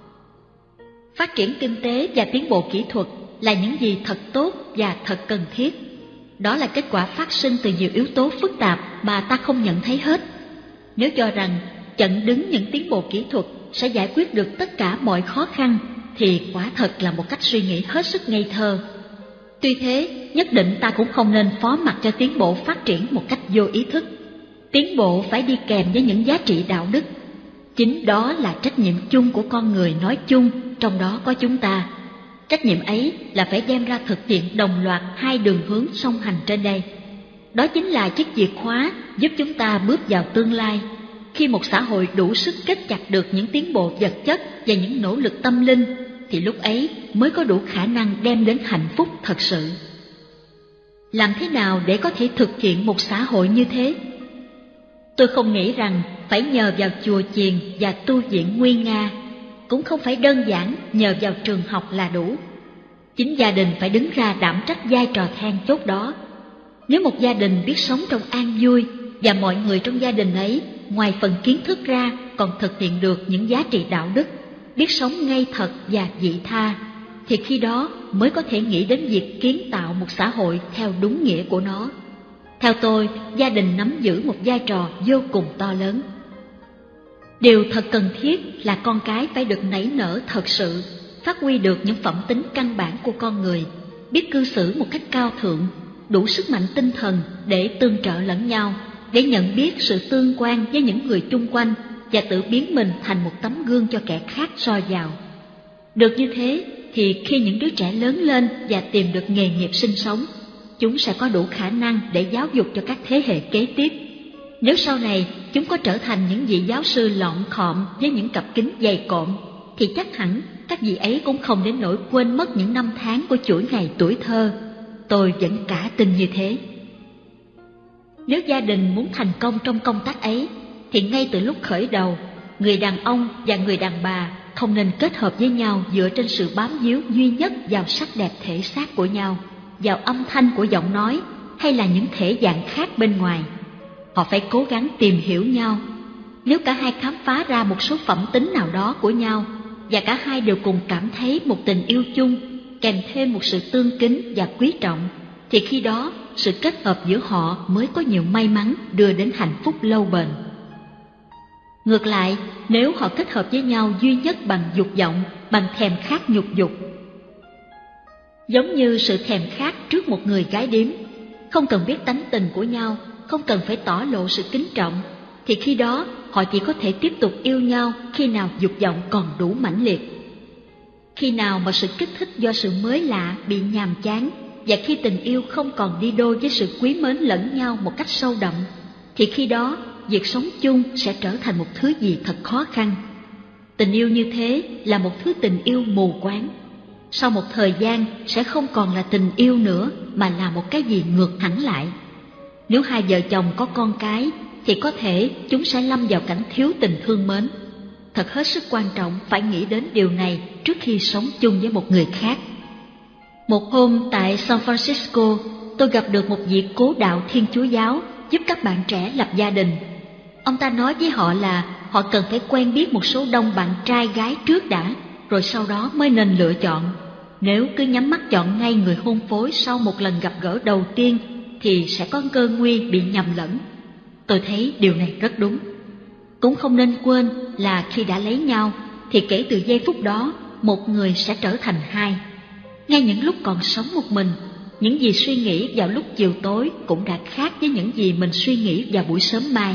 Phát triển kinh tế và tiến bộ kỹ thuật là những gì thật tốt và thật cần thiết. Đó là kết quả phát sinh từ nhiều yếu tố phức tạp mà ta không nhận thấy hết. Nếu cho rằng chặn đứng những tiến bộ kỹ thuật sẽ giải quyết được tất cả mọi khó khăn, thì quả thật là một cách suy nghĩ hết sức ngây thơ. Tuy thế, nhất định ta cũng không nên phó mặc cho tiến bộ phát triển một cách vô ý thức. Tiến bộ phải đi kèm với những giá trị đạo đức. Chính đó là trách nhiệm chung của con người nói chung, trong đó có chúng ta. Trách nhiệm ấy là phải đem ra thực hiện đồng loạt hai đường hướng song hành trên đây. Đó chính là chiếc chìa khóa giúp chúng ta bước vào tương lai. Khi một xã hội đủ sức kết chặt được những tiến bộ vật chất và những nỗ lực tâm linh, thì lúc ấy mới có đủ khả năng đem đến hạnh phúc thật sự. Làm thế nào để có thể thực hiện một xã hội như thế? Tôi không nghĩ rằng phải nhờ vào chùa chiền và tu viện nguy nga, cũng không phải đơn giản nhờ vào trường học là đủ. Chính gia đình phải đứng ra đảm trách vai trò then chốt đó. Nếu một gia đình biết sống trong an vui, và mọi người trong gia đình ấy ngoài phần kiến thức ra còn thực hiện được những giá trị đạo đức, biết sống ngay thật và vị tha, thì khi đó mới có thể nghĩ đến việc kiến tạo một xã hội theo đúng nghĩa của nó. Theo tôi, gia đình nắm giữ một vai trò vô cùng to lớn. Điều thật cần thiết là con cái phải được nảy nở thật sự, phát huy được những phẩm tính căn bản của con người, biết cư xử một cách cao thượng, đủ sức mạnh tinh thần để tương trợ lẫn nhau, để nhận biết sự tương quan với những người chung quanh và tự biến mình thành một tấm gương cho kẻ khác soi vào. Được như thế thì khi những đứa trẻ lớn lên và tìm được nghề nghiệp sinh sống, chúng sẽ có đủ khả năng để giáo dục cho các thế hệ kế tiếp. Nếu sau này chúng có trở thành những vị giáo sư lọn khọm với những cặp kính dày cộm, thì chắc hẳn các vị ấy cũng không đến nỗi quên mất những năm tháng của chuỗi ngày tuổi thơ. Tôi vẫn cả tin như thế. Nếu gia đình muốn thành công trong công tác ấy, thì ngay từ lúc khởi đầu, người đàn ông và người đàn bà không nên kết hợp với nhau dựa trên sự bám víu duy nhất vào sắc đẹp thể xác của nhau, vào âm thanh của giọng nói hay là những thể dạng khác bên ngoài. Họ phải cố gắng tìm hiểu nhau. Nếu cả hai khám phá ra một số phẩm tính nào đó của nhau, và cả hai đều cùng cảm thấy một tình yêu chung, kèm thêm một sự tương kính và quý trọng, thì khi đó sự kết hợp giữa họ mới có nhiều may mắn đưa đến hạnh phúc lâu bền. Ngược lại, nếu họ kết hợp với nhau duy nhất bằng dục vọng, bằng thèm khát nhục dục, giống như sự thèm khát trước một người gái điếm, không cần biết tánh tình của nhau, không cần phải tỏ lộ sự kính trọng, thì khi đó họ chỉ có thể tiếp tục yêu nhau khi nào dục vọng còn đủ mãnh liệt. Khi nào mà sự kích thích do sự mới lạ bị nhàm chán, và khi tình yêu không còn đi đôi với sự quý mến lẫn nhau một cách sâu đậm, thì khi đó việc sống chung sẽ trở thành một thứ gì thật khó khăn. Tình yêu như thế là một thứ tình yêu mù quáng. Sau một thời gian sẽ không còn là tình yêu nữa, mà là một cái gì ngược hẳn lại. Nếu hai vợ chồng có con cái, thì có thể chúng sẽ lâm vào cảnh thiếu tình thương mến. Thật hết sức quan trọng phải nghĩ đến điều này trước khi sống chung với một người khác. Một hôm tại San Francisco, tôi gặp được một vị cố đạo Thiên Chúa giáo giúp các bạn trẻ lập gia đình. Ông ta nói với họ là họ cần phải quen biết một số đông bạn trai gái trước đã, rồi sau đó mới nên lựa chọn. Nếu cứ nhắm mắt chọn ngay người hôn phối sau một lần gặp gỡ đầu tiên, thì sẽ có cơ nguy bị nhầm lẫn. Tôi thấy điều này rất đúng. Cũng không nên quên là khi đã lấy nhau, thì kể từ giây phút đó, một người sẽ trở thành hai. Ngay những lúc còn sống một mình, những gì suy nghĩ vào lúc chiều tối cũng đã khác với những gì mình suy nghĩ vào buổi sớm mai.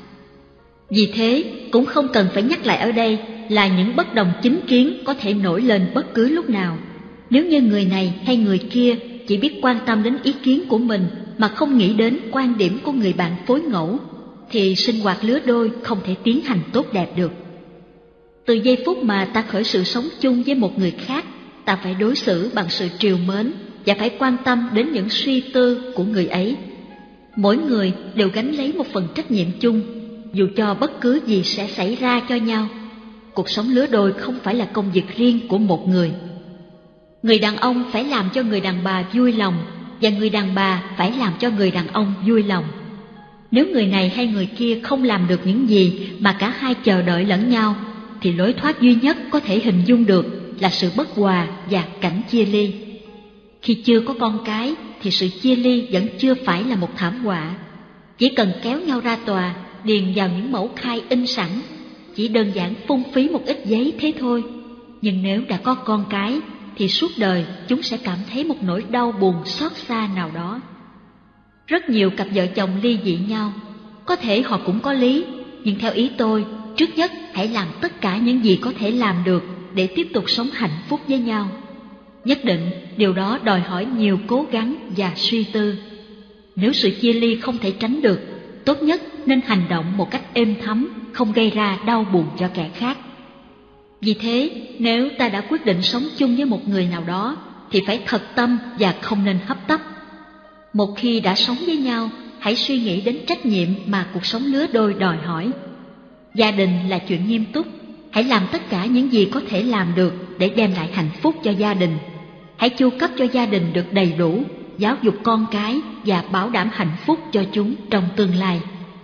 Vì thế, cũng không cần phải nhắc lại ở đây là những bất đồng chính kiến có thể nổi lên bất cứ lúc nào. Nếu như người này hay người kia chỉ biết quan tâm đến ý kiến của mình mà không nghĩ đến quan điểm của người bạn phối ngẫu, thì sinh hoạt lứa đôi không thể tiến hành tốt đẹp được. Từ giây phút mà ta khởi sự sống chung với một người khác, ta phải đối xử bằng sự trìu mến và phải quan tâm đến những suy tư của người ấy. Mỗi người đều gánh lấy một phần trách nhiệm chung, dù cho bất cứ gì sẽ xảy ra cho nhau. Cuộc sống lứa đôi không phải là công việc riêng của một người. Người đàn ông phải làm cho người đàn bà vui lòng, và người đàn bà phải làm cho người đàn ông vui lòng. Nếu người này hay người kia không làm được những gì mà cả hai chờ đợi lẫn nhau, thì lối thoát duy nhất có thể hình dung được là sự bất hòa và cảnh chia ly. Khi chưa có con cái thì sự chia ly vẫn chưa phải là một thảm họa. Chỉ cần kéo nhau ra tòa, điền vào những mẫu khai in sẵn, chỉ đơn giản phung phí một ít giấy thế thôi. Nhưng nếu đã có con cái thì suốt đời chúng sẽ cảm thấy một nỗi đau buồn xót xa nào đó. Rất nhiều cặp vợ chồng ly dị nhau, có thể họ cũng có lý, nhưng theo ý tôi, trước nhất hãy làm tất cả những gì có thể làm được để tiếp tục sống hạnh phúc với nhau. Nhất định điều đó đòi hỏi nhiều cố gắng và suy tư. Nếu sự chia ly không thể tránh được, tốt nhất nên hành động một cách êm thấm, không gây ra đau buồn cho kẻ khác. Vì thế, nếu ta đã quyết định sống chung với một người nào đó, thì phải thật tâm và không nên hấp tấp. Một khi đã sống với nhau, hãy suy nghĩ đến trách nhiệm mà cuộc sống lứa đôi đòi hỏi. Gia đình là chuyện nghiêm túc, hãy làm tất cả những gì có thể làm được để đem lại hạnh phúc cho gia đình. Hãy chu cấp cho gia đình được đầy đủ, giáo dục con cái và bảo đảm hạnh phúc cho chúng trong tương lai.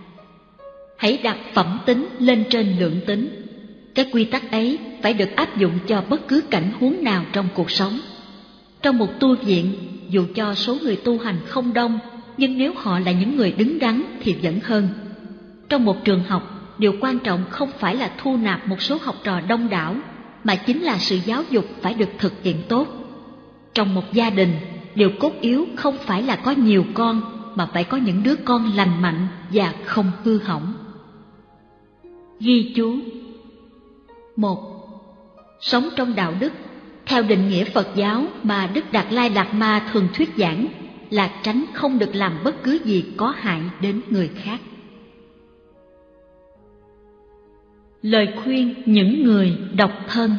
Hãy đặt phẩm tính lên trên lượng tính. Cái quy tắc ấy phải được áp dụng cho bất cứ cảnh huống nào trong cuộc sống. Trong một tu viện, dù cho số người tu hành không đông, nhưng nếu họ là những người đứng đắn thì vẫn hơn. Trong một trường học, điều quan trọng không phải là thu nạp một số học trò đông đảo, mà chính là sự giáo dục phải được thực hiện tốt. Trong một gia đình, điều cốt yếu không phải là có nhiều con, mà phải có những đứa con lành mạnh và không hư hỏng. Ghi chú. Một. Sống trong đạo đức, theo định nghĩa Phật giáo mà Đức Đạt Lai Lạt Ma thường thuyết giảng, là tránh không được làm bất cứ gì có hại đến người khác. Lời khuyên những người độc thân.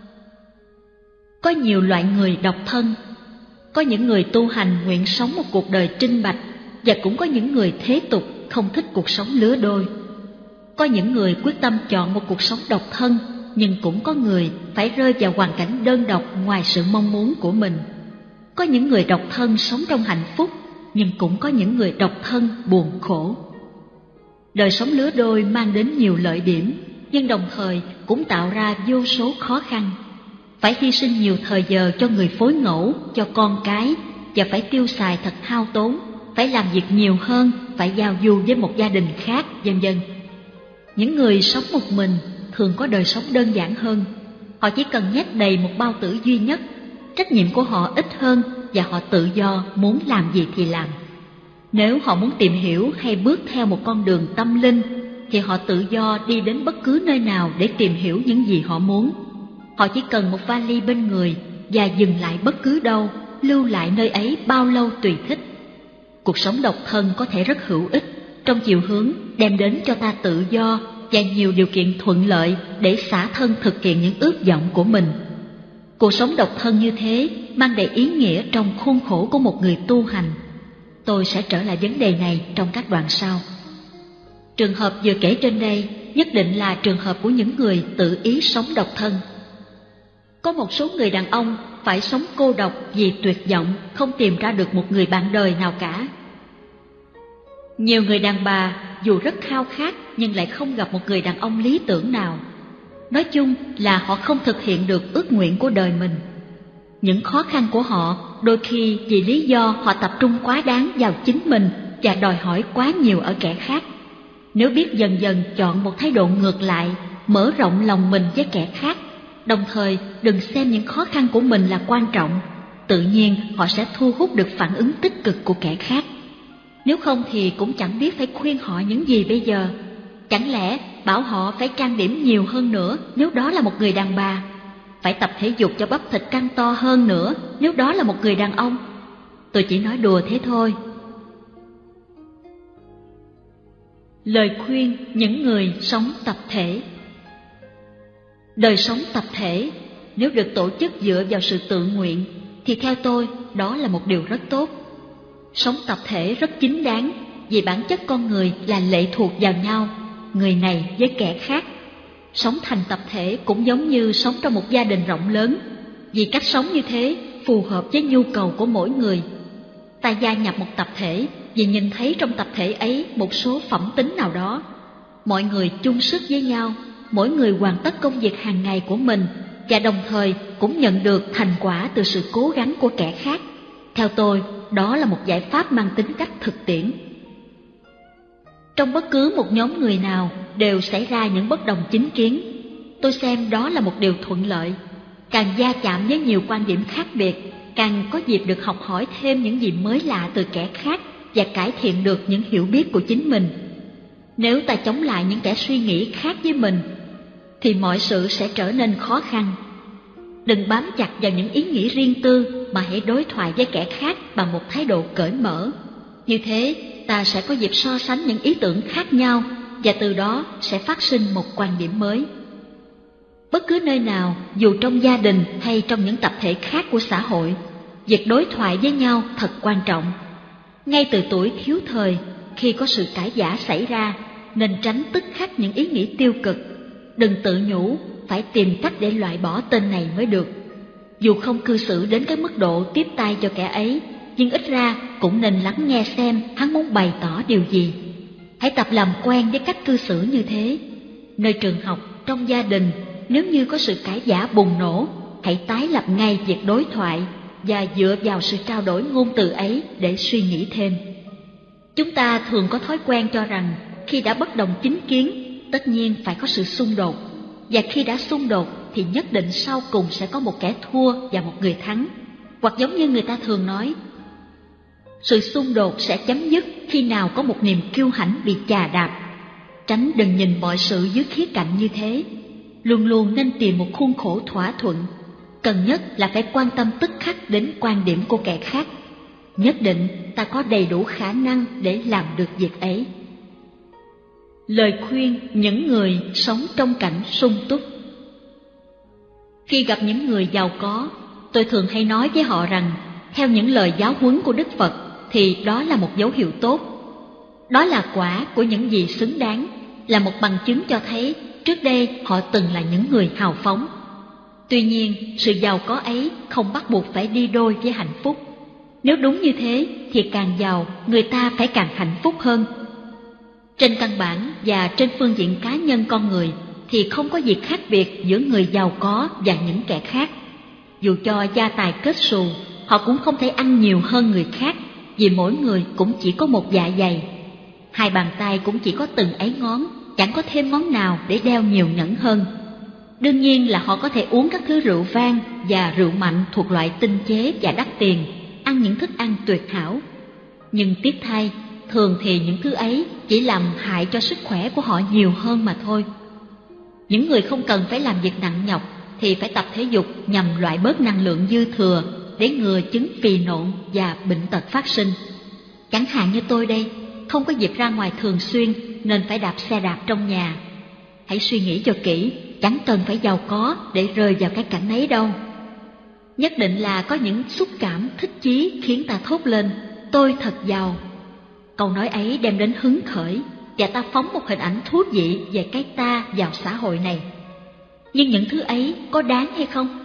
Có nhiều loại người độc thân. Có những người tu hành nguyện sống một cuộc đời trinh bạch, và cũng có những người thế tục không thích cuộc sống lứa đôi. Có những người quyết tâm chọn một cuộc sống độc thân, nhưng cũng có người phải rơi vào hoàn cảnh đơn độc ngoài sự mong muốn của mình. Có những người độc thân sống trong hạnh phúc, nhưng cũng có những người độc thân buồn khổ. Đời sống lứa đôi mang đến nhiều lợi điểm, nhưng đồng thời cũng tạo ra vô số khó khăn. Phải hy sinh nhiều thời giờ cho người phối ngẫu, cho con cái, và phải tiêu xài thật hao tốn, phải làm việc nhiều hơn, phải giao du với một gia đình khác, vân vân. Những người sống một mình thường có đời sống đơn giản hơn. Họ chỉ cần nhét đầy một bao tử duy nhất, trách nhiệm của họ ít hơn và họ tự do muốn làm gì thì làm. Nếu họ muốn tìm hiểu hay bước theo một con đường tâm linh, thì họ tự do đi đến bất cứ nơi nào để tìm hiểu những gì họ muốn. Họ chỉ cần một vali bên người và dừng lại bất cứ đâu, lưu lại nơi ấy bao lâu tùy thích. Cuộc sống độc thân có thể rất hữu ích trong chiều hướng đem đến cho ta tự do và nhiều điều kiện thuận lợi để xả thân thực hiện những ước vọng của mình. Cuộc sống độc thân như thế mang đầy ý nghĩa trong khuôn khổ của một người tu hành. Tôi sẽ trở lại vấn đề này trong các đoạn sau. Trường hợp vừa kể trên đây nhất định là trường hợp của những người tự ý sống độc thân. Có một số người đàn ông phải sống cô độc vì tuyệt vọng, không tìm ra được một người bạn đời nào cả. Nhiều người đàn bà dù rất khao khát nhưng lại không gặp một người đàn ông lý tưởng nào. Nói chung là họ không thực hiện được ước nguyện của đời mình. Những khó khăn của họ đôi khi vì lý do họ tập trung quá đáng vào chính mình và đòi hỏi quá nhiều ở kẻ khác. Nếu biết dần dần chọn một thái độ ngược lại, mở rộng lòng mình với kẻ khác, đồng thời đừng xem những khó khăn của mình là quan trọng, tự nhiên họ sẽ thu hút được phản ứng tích cực của kẻ khác. Nếu không thì cũng chẳng biết phải khuyên họ những gì bây giờ. Chẳng lẽ bảo họ phải trang điểm nhiều hơn nữa nếu đó là một người đàn bà, phải tập thể dục cho bắp thịt căng to hơn nữa nếu đó là một người đàn ông? Tôi chỉ nói đùa thế thôi. Lời khuyên những người sống tập thể. Đời sống tập thể nếu được tổ chức dựa vào sự tự nguyện thì theo tôi đó là một điều rất tốt. Sống tập thể rất chính đáng vì bản chất con người là lệ thuộc vào nhau, người này với kẻ khác. Sống thành tập thể cũng giống như sống trong một gia đình rộng lớn, vì cách sống như thế phù hợp với nhu cầu của mỗi người. Ta gia nhập một tập thể vì nhìn thấy trong tập thể ấy một số phẩm tính nào đó. Mọi người chung sức với nhau, mỗi người hoàn tất công việc hàng ngày của mình và đồng thời cũng nhận được thành quả từ sự cố gắng của kẻ khác. Theo tôi, đó là một giải pháp mang tính cách thực tiễn. Trong bất cứ một nhóm người nào đều xảy ra những bất đồng chính kiến. Tôi xem đó là một điều thuận lợi. Càng va chạm với nhiều quan điểm khác biệt, càng có dịp được học hỏi thêm những gì mới lạ từ kẻ khác và cải thiện được những hiểu biết của chính mình. Nếu ta chống lại những kẻ suy nghĩ khác với mình, thì mọi sự sẽ trở nên khó khăn. Đừng bám chặt vào những ý nghĩ riêng tư, mà hãy đối thoại với kẻ khác bằng một thái độ cởi mở. Như thế, ta sẽ có dịp so sánh những ý tưởng khác nhau, và từ đó sẽ phát sinh một quan điểm mới. Bất cứ nơi nào, dù trong gia đình hay trong những tập thể khác của xã hội, việc đối thoại với nhau thật quan trọng. Ngay từ tuổi thiếu thời, khi có sự cãi vã xảy ra, nên tránh tức khắc những ý nghĩ tiêu cực. Đừng tự nhủ, phải tìm cách để loại bỏ tên này mới được. Dù không cư xử đến cái mức độ tiếp tay cho kẻ ấy, nhưng ít ra cũng nên lắng nghe xem hắn muốn bày tỏ điều gì. Hãy tập làm quen với cách cư xử như thế. Nơi trường học, trong gia đình, nếu như có sự cãi vã bùng nổ, hãy tái lập ngay việc đối thoại và dựa vào sự trao đổi ngôn từ ấy để suy nghĩ thêm. Chúng ta thường có thói quen cho rằng khi đã bất đồng chính kiến, tất nhiên phải có sự xung đột, và khi đã xung đột thì nhất định sau cùng sẽ có một kẻ thua và một người thắng. Hoặc giống như người ta thường nói, sự xung đột sẽ chấm dứt khi nào có một niềm kiêu hãnh bị chà đạp. tránh đừng nhìn mọi sự dưới khía cạnh như thế. Luôn luôn nên tìm một khuôn khổ thỏa thuận. Cần nhất là phải quan tâm tức khắc đến quan điểm của kẻ khác. Nhất định ta có đầy đủ khả năng để làm được việc ấy. Lời khuyên những người sống trong cảnh sung túc. Khi gặp những người giàu có, tôi thường hay nói với họ rằng, theo những lời giáo huấn của Đức Phật, thì đó là một dấu hiệu tốt. Đó là quả của những gì xứng đáng, là một bằng chứng cho thấy trước đây họ từng là những người hào phóng. Tuy nhiên, sự giàu có ấy không bắt buộc phải đi đôi với hạnh phúc. Nếu đúng như thế, thì càng giàu, người ta phải càng hạnh phúc hơn. Trên căn bản và trên phương diện cá nhân con người, thì không có gì khác biệt giữa người giàu có và những kẻ khác. Dù cho gia tài kết xù, họ cũng không thể ăn nhiều hơn người khác, vì mỗi người cũng chỉ có một dạ dày. Hai bàn tay cũng chỉ có từng ấy ngón, chẳng có thêm ngón nào để đeo nhiều nhẫn hơn. Đương nhiên là họ có thể uống các thứ rượu vang và rượu mạnh thuộc loại tinh chế và đắt tiền, ăn những thức ăn tuyệt hảo. Nhưng tiếc thay, thường thì những thứ ấy chỉ làm hại cho sức khỏe của họ nhiều hơn mà thôi. Những người không cần phải làm việc nặng nhọc thì phải tập thể dục nhằm loại bớt năng lượng dư thừa để ngừa chứng phì nộn và bệnh tật phát sinh. Chẳng hạn như tôi đây, không có dịp ra ngoài thường xuyên nên phải đạp xe đạp trong nhà. Hãy suy nghĩ cho kỹ, chẳng cần phải giàu có để rơi vào cái cảnh ấy đâu. Nhất định là có những xúc cảm thích chí khiến ta thốt lên, tôi thật giàu. Câu nói ấy đem đến hứng khởi và ta phóng một hình ảnh thú vị về cái ta vào xã hội này. Nhưng những thứ ấy có đáng hay không?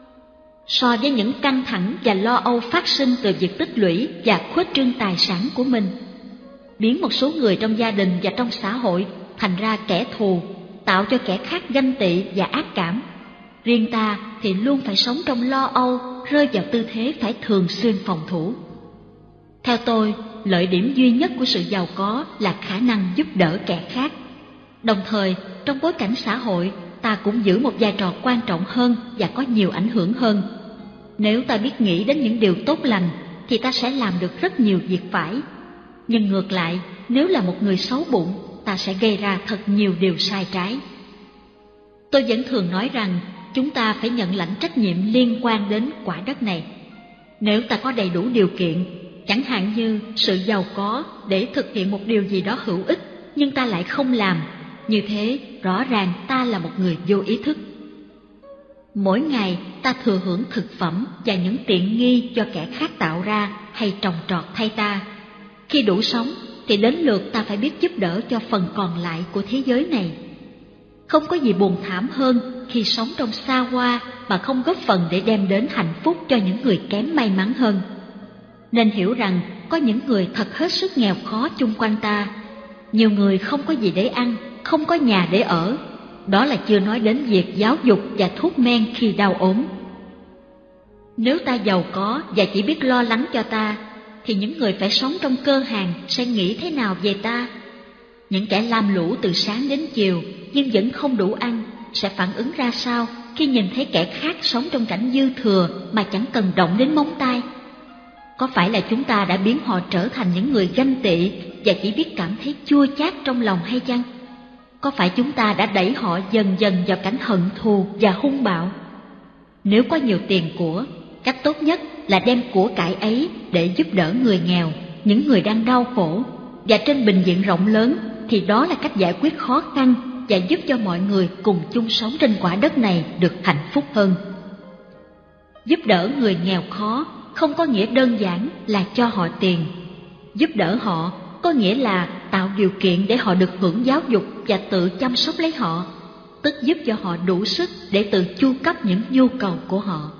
So với những căng thẳng và lo âu phát sinh từ việc tích lũy và khuếch trương tài sản của mình, biến một số người trong gia đình và trong xã hội thành ra kẻ thù, tạo cho kẻ khác ganh tị và ác cảm. Riêng ta thì luôn phải sống trong lo âu, rơi vào tư thế phải thường xuyên phòng thủ. Theo tôi, lợi điểm duy nhất của sự giàu có là khả năng giúp đỡ kẻ khác. Đồng thời, trong bối cảnh xã hội, ta cũng giữ một vai trò quan trọng hơn và có nhiều ảnh hưởng hơn. Nếu ta biết nghĩ đến những điều tốt lành, thì ta sẽ làm được rất nhiều việc phải. Nhưng ngược lại, nếu là một người xấu bụng, ta sẽ gây ra thật nhiều điều sai trái. Tôi vẫn thường nói rằng, chúng ta phải nhận lãnh trách nhiệm liên quan đến quả đất này. Nếu ta có đầy đủ điều kiện, chẳng hạn như sự giàu có để thực hiện một điều gì đó hữu ích, nhưng ta lại không làm, như thế rõ ràng ta là một người vô ý thức. Mỗi ngày ta thừa hưởng thực phẩm và những tiện nghi do kẻ khác tạo ra hay trồng trọt thay ta. Khi đủ sống thì đến lượt ta phải biết giúp đỡ cho phần còn lại của thế giới này. Không có gì buồn thảm hơn khi sống trong xa hoa mà không góp phần để đem đến hạnh phúc cho những người kém may mắn hơn. Nên hiểu rằng có những người thật hết sức nghèo khó chung quanh ta. Nhiều người không có gì để ăn, không có nhà để ở. Đó là chưa nói đến việc giáo dục và thuốc men khi đau ốm. Nếu ta giàu có và chỉ biết lo lắng cho ta, thì những người phải sống trong cơ hàng sẽ nghĩ thế nào về ta? Những kẻ lam lũ từ sáng đến chiều nhưng vẫn không đủ ăn sẽ phản ứng ra sao khi nhìn thấy kẻ khác sống trong cảnh dư thừa mà chẳng cần động đến móng tay? Có phải là chúng ta đã biến họ trở thành những người ganh tị và chỉ biết cảm thấy chua chát trong lòng hay chăng? Có phải chúng ta đã đẩy họ dần dần vào cảnh hận thù và hung bạo? Nếu có nhiều tiền của, cách tốt nhất là đem của cải ấy để giúp đỡ người nghèo, những người đang đau khổ. Và trên bình diện rộng lớn thì đó là cách giải quyết khó khăn và giúp cho mọi người cùng chung sống trên quả đất này được hạnh phúc hơn. Giúp đỡ người nghèo khó không có nghĩa đơn giản là cho họ tiền. Giúp đỡ họ có nghĩa là tạo điều kiện để họ được hưởng giáo dục và tự chăm sóc lấy họ, tức giúp cho họ đủ sức để tự chu cấp những nhu cầu của họ.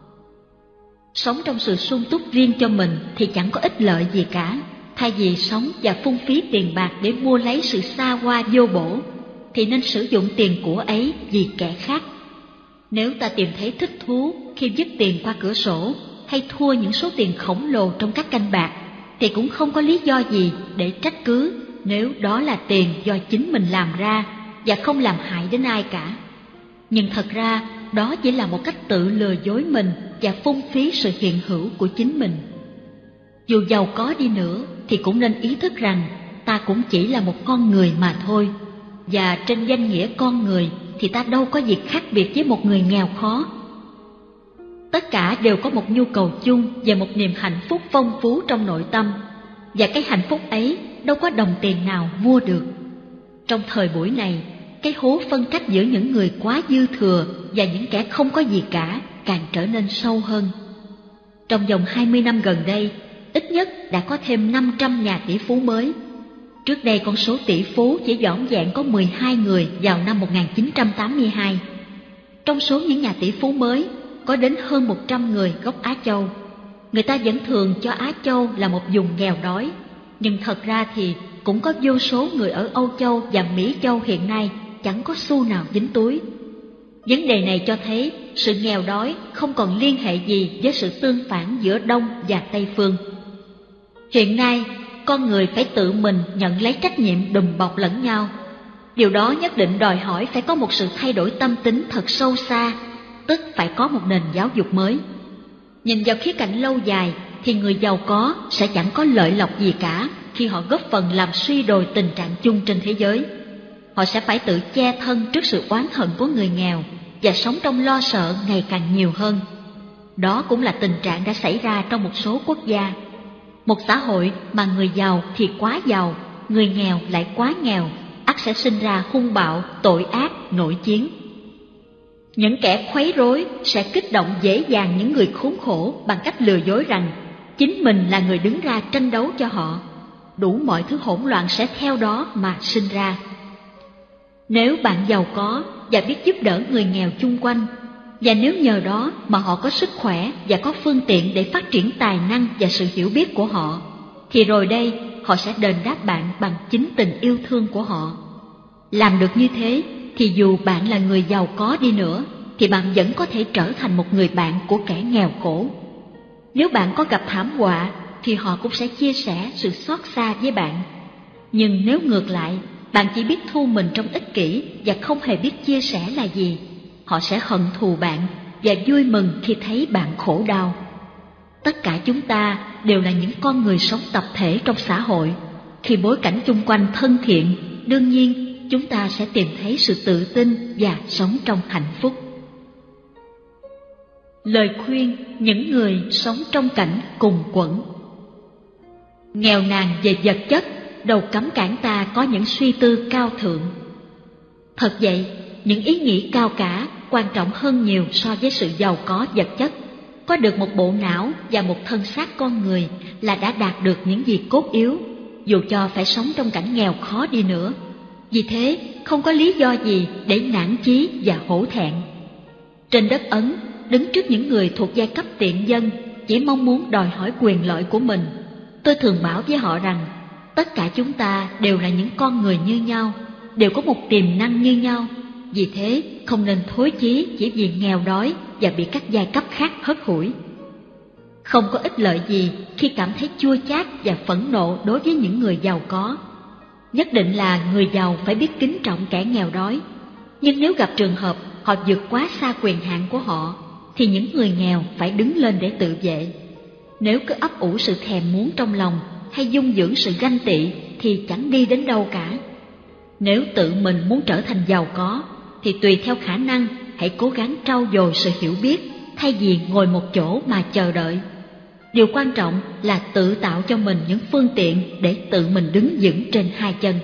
Sống trong sự sung túc riêng cho mình thì chẳng có ích lợi gì cả. Thay vì sống và phung phí tiền bạc để mua lấy sự xa hoa vô bổ, thì nên sử dụng tiền của ấy vì kẻ khác. Nếu ta tìm thấy thích thú khi vứt tiền qua cửa sổ hay thua những số tiền khổng lồ trong các canh bạc, thì cũng không có lý do gì để trách cứ nếu đó là tiền do chính mình làm ra và không làm hại đến ai cả. Nhưng thật ra đó chỉ là một cách tự lừa dối mình và phung phí sự hiện hữu của chính mình. Dù giàu có đi nữa thì cũng nên ý thức rằng ta cũng chỉ là một con người mà thôi, và trên danh nghĩa con người thì ta đâu có việc khác biệt với một người nghèo khó. Tất cả đều có một nhu cầu chung và một niềm hạnh phúc phong phú trong nội tâm, và cái hạnh phúc ấy đâu có đồng tiền nào mua được. Trong thời buổi này, cái hố phân cách giữa những người quá dư thừa và những kẻ không có gì cả càng trở nên sâu hơn. Trong vòng hai mươi năm gần đây, ít nhất đã có thêm năm trăm nhà tỷ phú mới. Trước đây con số tỷ phú chỉ vỏn vẹn có mười hai người vào năm một nghìn chín trăm tám mươi hai. Trong số những nhà tỷ phú mới, có đến hơn một trăm người gốc Á Châu. Người ta vẫn thường cho Á Châu là một vùng nghèo đói, nhưng thật ra thì cũng có vô số người ở Âu Châu và Mỹ Châu hiện nay chẳng có xu nào dính túi. Vấn đề này cho thấy sự nghèo đói không còn liên hệ gì với sự tương phản giữa Đông và Tây phương. Hiện nay, con người phải tự mình nhận lấy trách nhiệm đùm bọc lẫn nhau. Điều đó nhất định đòi hỏi phải có một sự thay đổi tâm tính thật sâu xa, tức phải có một nền giáo dục mới. Nhìn vào khía cạnh lâu dài thì người giàu có sẽ chẳng có lợi lộc gì cả khi họ góp phần làm suy đồi tình trạng chung trên thế giới. Họ sẽ phải tự che thân trước sự oán hận của người nghèo và sống trong lo sợ ngày càng nhiều hơn. Đó cũng là tình trạng đã xảy ra trong một số quốc gia. Một xã hội mà người giàu thì quá giàu, người nghèo lại quá nghèo, ắt sẽ sinh ra hung bạo, tội ác, nội chiến. Những kẻ khuấy rối sẽ kích động dễ dàng những người khốn khổ bằng cách lừa dối rằng chính mình là người đứng ra tranh đấu cho họ. Đủ mọi thứ hỗn loạn sẽ theo đó mà sinh ra. Nếu bạn giàu có và biết giúp đỡ người nghèo chung quanh, và nếu nhờ đó mà họ có sức khỏe và có phương tiện để phát triển tài năng và sự hiểu biết của họ, thì rồi đây họ sẽ đền đáp bạn bằng chính tình yêu thương của họ. Làm được như thế thì dù bạn là người giàu có đi nữa, thì bạn vẫn có thể trở thành một người bạn của kẻ nghèo khổ. Nếu bạn có gặp thảm họa thì họ cũng sẽ chia sẻ sự xót xa với bạn. Nhưng nếu ngược lại, bạn chỉ biết thu mình trong ích kỷ và không hề biết chia sẻ là gì, họ sẽ hận thù bạn và vui mừng khi thấy bạn khổ đau. Tất cả chúng ta đều là những con người sống tập thể trong xã hội. Khi bối cảnh chung quanh thân thiện, đương nhiên chúng ta sẽ tìm thấy sự tự tin và sống trong hạnh phúc. Lời khuyên những người sống trong cảnh cùng quẫn. Nghèo nàn về vật chất đâu cấm cản ta có những suy tư cao thượng. Thật vậy, những ý nghĩ cao cả quan trọng hơn nhiều so với sự giàu có vật chất. Có được một bộ não và một thân xác con người là đã đạt được những gì cốt yếu, dù cho phải sống trong cảnh nghèo khó đi nữa. Vì thế, không có lý do gì để nản chí và hổ thẹn. Trên đất Ấn, đứng trước những người thuộc giai cấp tiện dân chỉ mong muốn đòi hỏi quyền lợi của mình, tôi thường bảo với họ rằng tất cả chúng ta đều là những con người như nhau, đều có một tiềm năng như nhau. Vì thế, không nên thối chí chỉ vì nghèo đói và bị các giai cấp khác hất hủi. Không có ích lợi gì khi cảm thấy chua chát và phẫn nộ đối với những người giàu có. Nhất định là người giàu phải biết kính trọng kẻ nghèo đói. Nhưng nếu gặp trường hợp họ vượt quá xa quyền hạn của họ, thì những người nghèo phải đứng lên để tự vệ. Nếu cứ ấp ủ sự thèm muốn trong lòng hay dung dưỡng sự ganh tị thì chẳng đi đến đâu cả. Nếu tự mình muốn trở thành giàu có, thì tùy theo khả năng hãy cố gắng trau dồi sự hiểu biết thay vì ngồi một chỗ mà chờ đợi. Điều quan trọng là tự tạo cho mình những phương tiện để tự mình đứng vững trên hai chân.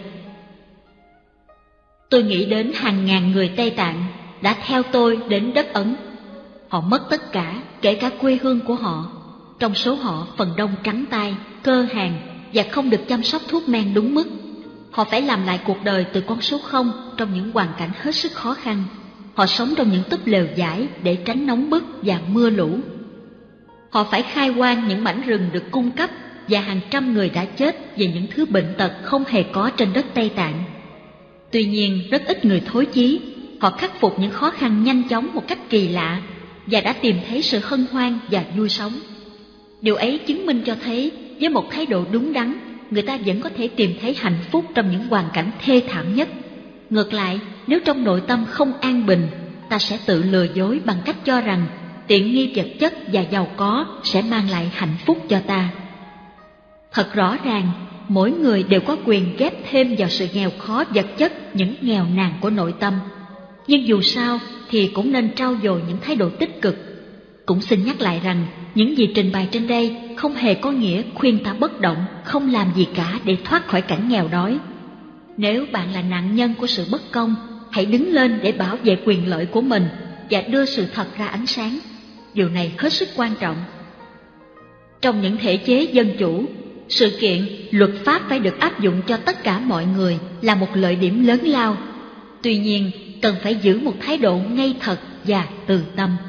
Tôi nghĩ đến hàng ngàn người Tây Tạng đã theo tôi đến đất Ấn. Họ mất tất cả, kể cả quê hương của họ. Trong số họ phần đông trắng tay, cơ hàn và không được chăm sóc thuốc men đúng mức. Họ phải làm lại cuộc đời từ con số không trong những hoàn cảnh hết sức khó khăn. Họ sống trong những túp lều vải để tránh nóng bức và mưa lũ. Họ phải khai hoang những mảnh rừng được cung cấp và hàng trăm người đã chết vì những thứ bệnh tật không hề có trên đất Tây Tạng. Tuy nhiên, rất ít người thối chí. Họ khắc phục những khó khăn nhanh chóng một cách kỳ lạ và đã tìm thấy sự hân hoan và vui sống. Điều ấy chứng minh cho thấy với một thái độ đúng đắn, người ta vẫn có thể tìm thấy hạnh phúc trong những hoàn cảnh thê thảm nhất. Ngược lại, nếu trong nội tâm không an bình, ta sẽ tự lừa dối bằng cách cho rằng tiện nghi vật chất và giàu có sẽ mang lại hạnh phúc cho ta. Thật rõ ràng, mỗi người đều có quyền ghép thêm vào sự nghèo khó vật chất những nghèo nàn của nội tâm. Nhưng dù sao thì cũng nên trau dồi những thái độ tích cực. Cũng xin nhắc lại rằng những gì trình bày trên đây không hề có nghĩa khuyên ta bất động, không làm gì cả để thoát khỏi cảnh nghèo đói. Nếu bạn là nạn nhân của sự bất công, hãy đứng lên để bảo vệ quyền lợi của mình và đưa sự thật ra ánh sáng. Điều này hết sức quan trọng. Trong những thể chế dân chủ, sự kiện luật pháp phải được áp dụng cho tất cả mọi người là một lợi điểm lớn lao. Tuy nhiên, cần phải giữ một thái độ ngay thật và từ tâm.